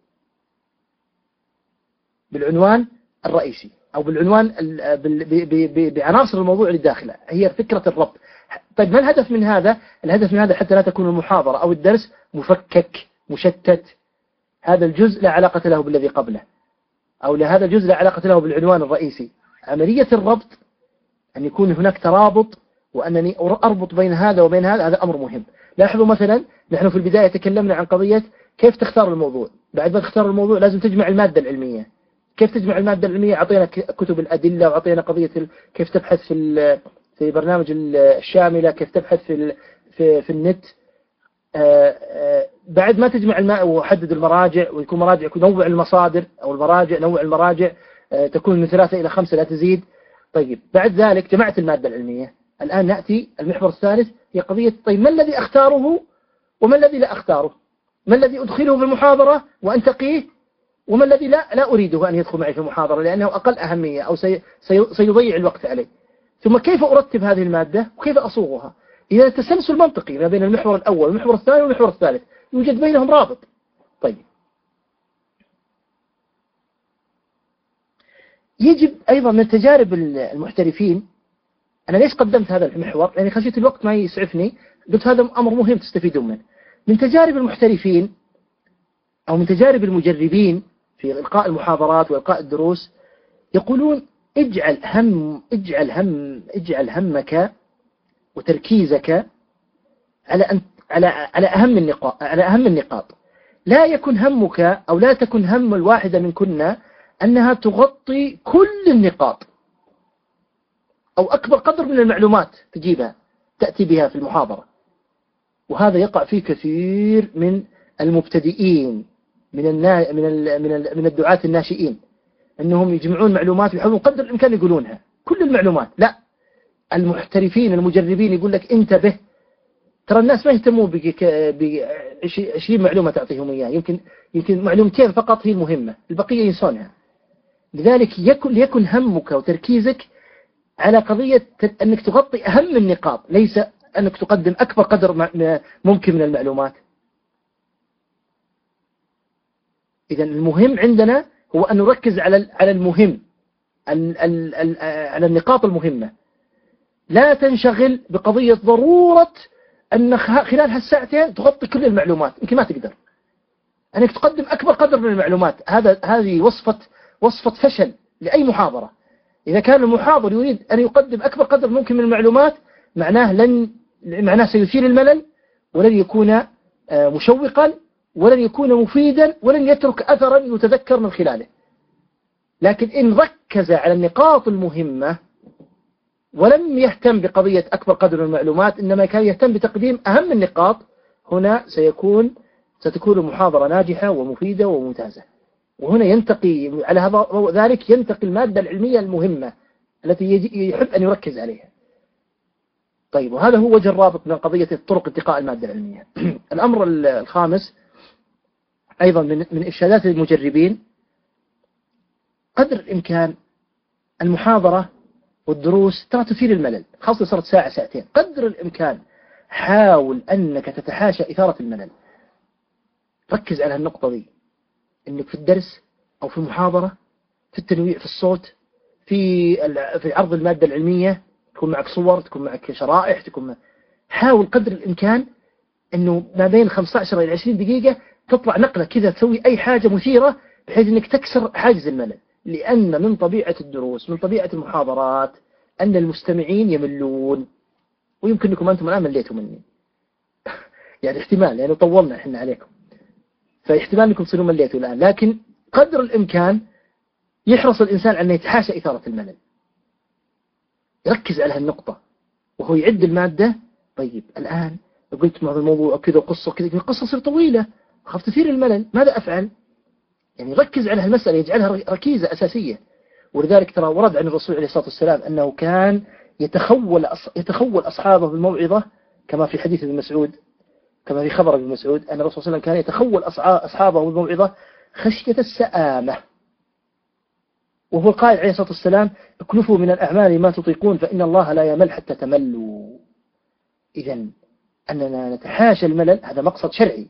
بالعنوان الرئيسي أو بالعنوان بعناصر الموضوع اللي داخله، هي فكرة الربط. طيب ما الهدف من هذا؟ الهدف من هذا حتى لا تكون المحاضرة أو الدرس مفكك مشتت، هذا الجزء لا علاقة له بالذي قبله، أو لهذا الجزء لا علاقة له بالعنوان الرئيسي. عملية الربط أن يكون هناك ترابط، وأنني أربط بين هذا وبين هذا، هذا أمر مهم. لاحظوا مثلا نحن في البداية تكلمنا عن قضية كيف تختار الموضوع. بعد ما تختار الموضوع لازم تجمع المادة العلمية. كيف تجمع المادة العلمية؟ أعطينا كتب الأدلة، وأعطينا قضية كيف تبحث في في برنامج الشاملة، كيف تبحث في في, في النت. آآ آآ بعد ما تجمع الماء وحدد المراجع، ويكون مراجع يكون نوع المصادر أو المراجع، نوع المراجع تكون من ثلاثة إلى خمسة لا تزيد. طيب بعد ذلك جمعت المادة العلمية، الآن نأتي المحور الثالث هي قضية طيب ما الذي أختاره وما الذي لا أختاره، ما الذي أدخله في المحاضرة وأنتقيه، وما الذي لا لا أريده أن يدخل معي في المحاضرة لأنه أقل أهمية أو سي سي سيضيع الوقت عليه. ثم كيف أرتب هذه المادة وكيف أصوغها. إذا تسلسل منطقي ما بين المحور الأول والمحور الثاني والمحور الثالث، يوجد بينهم رابط. طيب يجب أيضا من تجارب المحترفين، أنا ليش قدمت هذا المحور؟ لأني خشيت الوقت ما يسعفني، قلت هذا أمر مهم تستفيدون منه. من تجارب المحترفين أو من تجارب المجربين في إلقاء المحاضرات وإلقاء الدروس، يقولون اجعل هم اجعل هم اجعل همك وتركيزك على أن على على أهم النقاط على أهم النقاط. لا يكن همك أو لا تكن هم الواحدة منكن أنها تغطي كل النقاط أو أكبر قدر من المعلومات تجيبها تأتي بها في المحاضرة. وهذا يقع فيه كثير من المبتدئين من النا... من ال... من ال... من الدعاة الناشئين، أنهم يجمعون معلومات ويحاولون قدر الإمكان يقولونها كل المعلومات. لا، المحترفين المجربين يقول لك انتبه، ترى الناس ما يهتمون بعشرين معلومة تعطيهم إياها، يمكن يمكن معلومتين فقط هي المهمة، البقية ينسونها. لذلك يكن ليكن همك وتركيزك على قضية أنك تغطي أهم النقاط، ليس أنك تقدم أكبر قدر ممكن من المعلومات؟ إذن المهم عندنا هو أن نركز على على المهم، على النقاط المهمة. لا تنشغل بقضية ضرورة أن خلال هالساعتين تغطي كل المعلومات، يمكن ما تقدر. أنك تقدم أكبر قدر من المعلومات، هذا هذه وصفة وصفة فشل لأي محاضرة. إذا كان المحاضر يريد أن يقدم أكبر قدر ممكن من المعلومات، معناه لن معناه سيثير الملل، ولن يكون مشوقا، ولن يكون مفيدا، ولن يترك أثرا يتذكر من خلاله. لكن إن ركز على النقاط المهمة ولم يهتم بقضية أكبر قدر من المعلومات، إنما كان يهتم بتقديم أهم النقاط، هنا سيكون ستكون المحاضرة ناجحة ومفيدة وممتازة. وهنا ينتقي على هذا ذلك ينتقي المادة العلمية المهمة التي يحب أن يركز عليها. طيب، وهذا هو وجه الرابط من قضية طرق انتقاء المادة العلمية. الأمر الخامس أيضا من من إرشادات المجربين، قدر الإمكان المحاضرة والدروس ترى تثير الملل، خاصة صارت ساعة ساعتين. قدر الإمكان حاول أنك تتحاشى إثارة الملل. ركز على النقطة دي، أنك في الدرس أو في المحاضرة، في التنويع في الصوت، في في عرض المادة العلمية، تكون معك صور، تكون معك شرائح، تكون معك. حاول قدر الإمكان أنه ما بين خمسة عشر إلى عشرين دقيقة تطلع نقلة كذا، تسوي أي حاجة مثيرة بحيث أنك تكسر حاجز الملل. لأن من طبيعة الدروس، من طبيعة المحاضرات، أن المستمعين يملون، ويمكن أنكم أنتم الآن مليتوا مني يعني احتمال، يعني طولنا إحنا عليكم، فاحتمال أنكم تصيروا مليتوا الآن. لكن قدر الإمكان يحرص الإنسان أن يتحاشى إثارة الملل، يركز على هالنقطة وهو يعد المادة. طيب الآن قلت هذا الموضوع كذا وقصة كذا، القصة تصير طويلة، خاف تثير الملل، ماذا أفعل؟ يعني ركز على هالمسألة، يجعلها ركيزة أساسية. ولذلك ترى ورد عن الرسول عليه الصلاة والسلام أنه كان يتخول يتخول أصحابه بالموعظة، كما في حديث ابن مسعود، كما في خبر ابن مسعود أن الرسول صلى الله عليه وسلم كان يتخول أصحابه بالموعظة خشية السآمة. وهو قائل عليه الصلاة والسلام: اكلفوا من الأعمال ما تطيقون فإن الله لا يمل حتى تملوا. إذن أننا نتحاشى الملل هذا مقصد شرعي،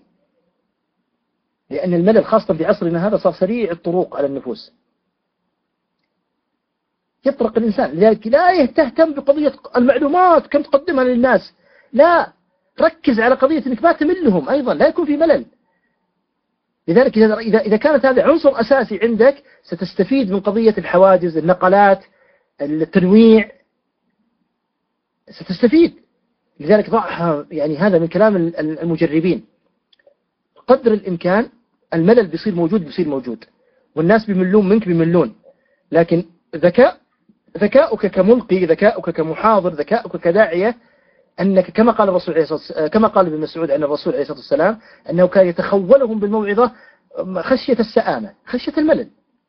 لأن الملل خاصة في عصرنا هذا صار سريع الطروق على النفوس، يطرق الإنسان. لذلك لا تهتم بقضية المعلومات كم تقدمها للناس، لا، ركز على قضية أنك ما تملهم أيضا، لا يكون في ملل. لذلك إذا إذا كانت هذا عنصر أساسي عندك ستستفيد من قضية الحواجز، النقلات، التنويع، ستستفيد. لذلك ضعها، يعني هذا من كلام المجربين، قدر الإمكان الملل بيصير موجود بيصير موجود، والناس بيملون منك بيملون، لكن ذكاء ذكاؤك كملقي، ذكاؤك كمحاضر، ذكاؤك كداعية، أنك كما قال الرسول عليه الصلاة كما قال ابن مسعود عن الرسول عليه الصلاة والسلام أنه كان يتخولهم بالموعظة خشية السآمة، خشية الملل.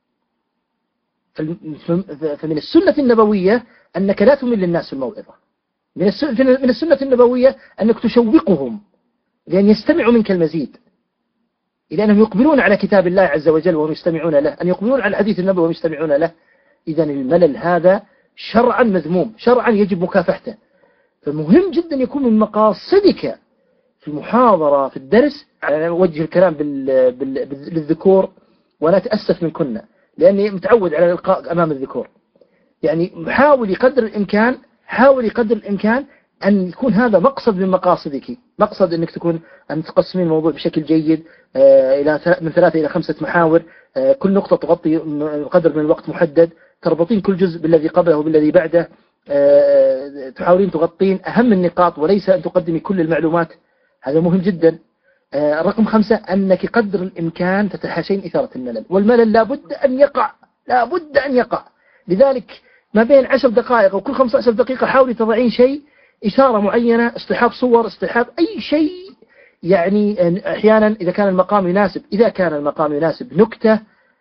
فمن السنة النبوية أنك لا تمل الناس في الموعظة، من السنة النبوية أنك تشوقهم لأن يستمعوا منك المزيد، إلى أنهم يقبلون على كتاب الله عز وجل وهم يستمعون له، أن يقبلون على الحديث النبوي وهم يستمعون له. إذن الملل هذا شرعا مذموم، شرعا يجب مكافحته. فمهم جدا يكون من مقاصدك في المحاضرة في الدرس، يعني أوجه الكلام بالذكور، وأنا أتأسف من كنا لأني متعود على الإلقاء أمام الذكور. يعني حاول قدر الإمكان حاول قدر الإمكان أن يكون هذا مقصد من مقاصدك، مقصد أنك تكون أن تقسمين الموضوع بشكل جيد إلى من ثلاثة إلى خمسة محاور، كل نقطة تغطي قدر من الوقت محدد، تربطين كل جزء بالذي قبله وبالذي بعده، تحاولين تغطين أهم النقاط وليس أن تقدمي كل المعلومات، هذا مهم جدا. رقم خمسة أنك قدر الإمكان تتحاشين إثارة الملل، والملل لابد أن يقع، لابد أن يقع. لذلك ما بين عشر دقائق وكل خمسة عشر دقيقة حاولي تضعين شيء، إشارة معينة، اصطحاب صور، اصطحاب أي شيء. يعني أحيانا إذا كان المقام يناسب إذا كان المقام يناسب نكتة،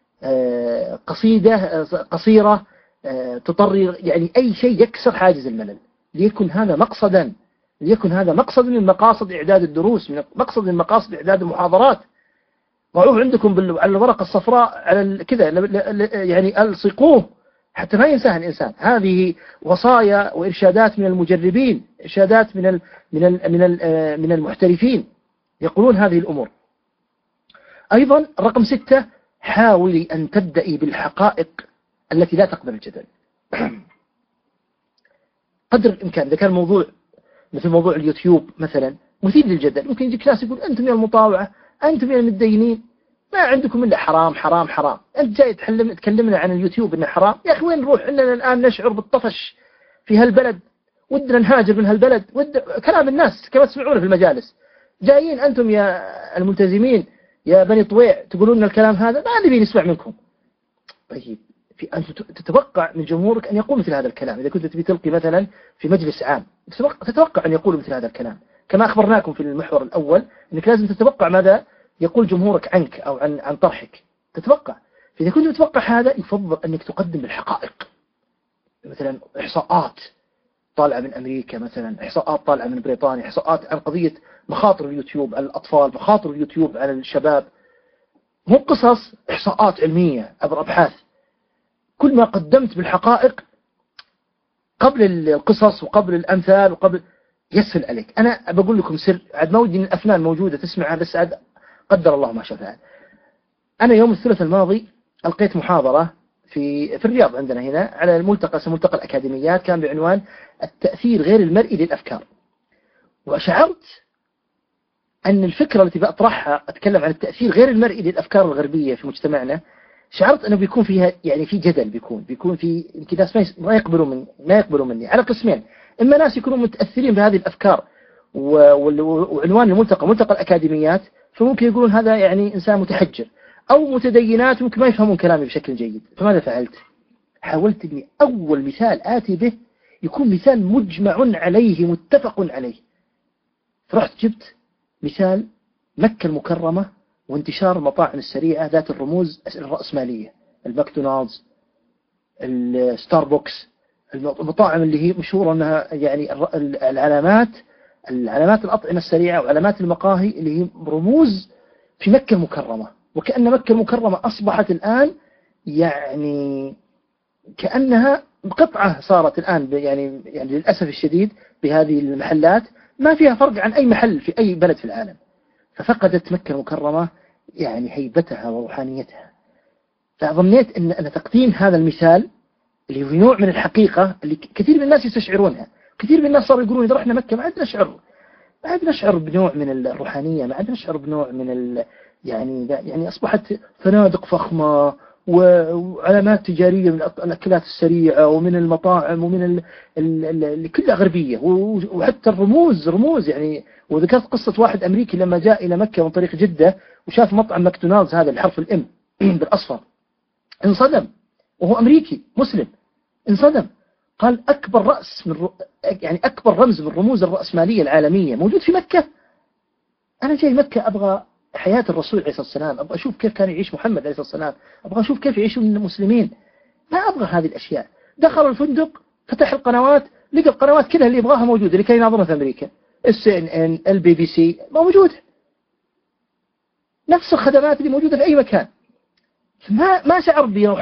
قصيدة قصيرة، تطري، يعني أي شيء يكسر حاجز الملل، ليكن هذا مقصدا ليكن هذا مقصد من مقاصد إعداد الدروس، من مقصد من مقاصد إعداد المحاضرات. ضعوه عندكم على الورقة الصفراء على كذا، يعني ألصقوه حتى ما ينساها الإنسان. هذه وصايا وإرشادات من المجربين، إرشادات من ال من ال من ال من المحترفين يقولون هذه الأمور. أيضا رقم ستة، حاولي أن تبدأي بالحقائق التي لا تقبل الجدل. قدر الإمكان. إذا كان موضوع مثل موضوع اليوتيوب مثلا مثير للجدل، ممكن يجيك ناس يقول أنتم يا المطاوعة، أنتم يا المتدينين، ما عندكم إلا حرام حرام حرام، أنت جاي تكلمنا عن اليوتيوب إنه حرام. يا أخي وين نروح؟ إننا الآن نشعر بالطفش في هالبلد، ودنا نهاجر من هالبلد. ود... كلام الناس كما تسمعونه في المجالس. جايين أنتم يا الملتزمين يا بني طويع تقولون لنا الكلام هذا، ما نبي نسمع منكم. طيب في أنت تتوقع من جمهورك أن يقول مثل هذا الكلام. إذا كنت تبي تلقي مثلا في مجلس عام تتوقع أن يقول مثل هذا الكلام، كما أخبرناكم في المحور الأول أنك لازم تتوقع ماذا يقول جمهورك عنك أو عن عن طرحك، تتوقع. فإذا كنت تتوقع هذا يفضل أنك تقدم الحقائق، مثلا إحصاءات طالعة من أمريكا، مثلا إحصاءات طالعة من بريطانيا، إحصاءات عن قضية مخاطر اليوتيوب على الأطفال، مخاطر اليوتيوب على الشباب، مو قصص، إحصاءات علمية عبر أبحاث. كل ما قدمت بالحقائق قبل القصص وقبل الأمثال وقبل يسهل عليك. أنا بقول لكم سر، عاد ما ودي الأفنان موجودة تسمعها، بس عاد قدر الله ما شاء فعل. أنا يوم الثلاثاء الماضي ألقيت محاضرة في في الرياض عندنا هنا على الملتقى، اسمه ملتقى الأكاديميات، كان بعنوان التأثير غير المرئي للأفكار. وشعرت أن الفكرة التي بأطرحها أتكلم عن التأثير غير المرئي للأفكار الغربية في مجتمعنا، شعرت أنه بيكون فيها يعني في جدل، بيكون بيكون في يمكن ناس ما يقبلوا من ما يقبلوا مني على قسمين. إما ناس يكونوا متأثرين بهذه الأفكار وعنوان الملتقى ملتقى الأكاديميات، فممكن يقولون هذا يعني إنسان متحجر، أو متدينات ممكن ما يفهمون كلامي بشكل جيد. فماذا فعلت؟ حاولت أني أول مثال آتي به يكون مثال مجمع عليه متفق عليه. فرحت جبت مثال مكة المكرمة وانتشار المطاعم السريعة ذات الرموز الرأسمالية، الماكدونالدز، الستاربكس، المطاعم اللي هي مشهورة أنها يعني العلامات العلامات الأطعمة السريعة وعلامات المقاهي اللي هي رموز في مكة المكرمة. وكأن مكة المكرمة أصبحت الآن يعني كأنها قطعة صارت الآن يعني يعني للأسف الشديد بهذه المحلات ما فيها فرق عن أي محل في أي بلد في العالم. ففقدت مكة المكرمة يعني هيبتها وروحانيتها. فظنيت أن أن تقديم هذا المثال اللي هو نوع من الحقيقة اللي كثير من الناس يستشعرونها. كثير من الناس صاروا يقولون إذا رحنا مكة ما عاد نشعر ما عاد نشعر بنوع من الروحانية، ما عاد نشعر بنوع من ال يعني يعني أصبحت فنادق فخمة وعلامات تجارية من الأكلات السريعة ومن المطاعم ومن ال ال ال كلها غربية، وحتى الرموز رموز يعني. وذكرت قصة واحد أمريكي لما جاء إلى مكة من طريق جدة وشاف مطعم ماكدونالدز هذا الحرف الإم بالأصفر، انصدم، وهو أمريكي مسلم، انصدم. قال أكبر رأس من يعني أكبر رمز من رموز الرأسمالية العالمية موجود في مكة. أنا جاي مكة أبغى حياة الرسول عليه الصلاة والسلام، أبغى أشوف كيف كان يعيش محمد عليه الصلاة والسلام، أبغى أشوف كيف يعيشون المسلمين، ما أبغى هذه الأشياء. دخل الفندق فتح القنوات لقى القنوات كلها اللي يبغاها موجودة، اللي كان يناظرها في أمريكا، السي إن إن، البي بي سي موجودة، نفس الخدمات اللي موجودة في أي مكان. ما ما شعر بروحانية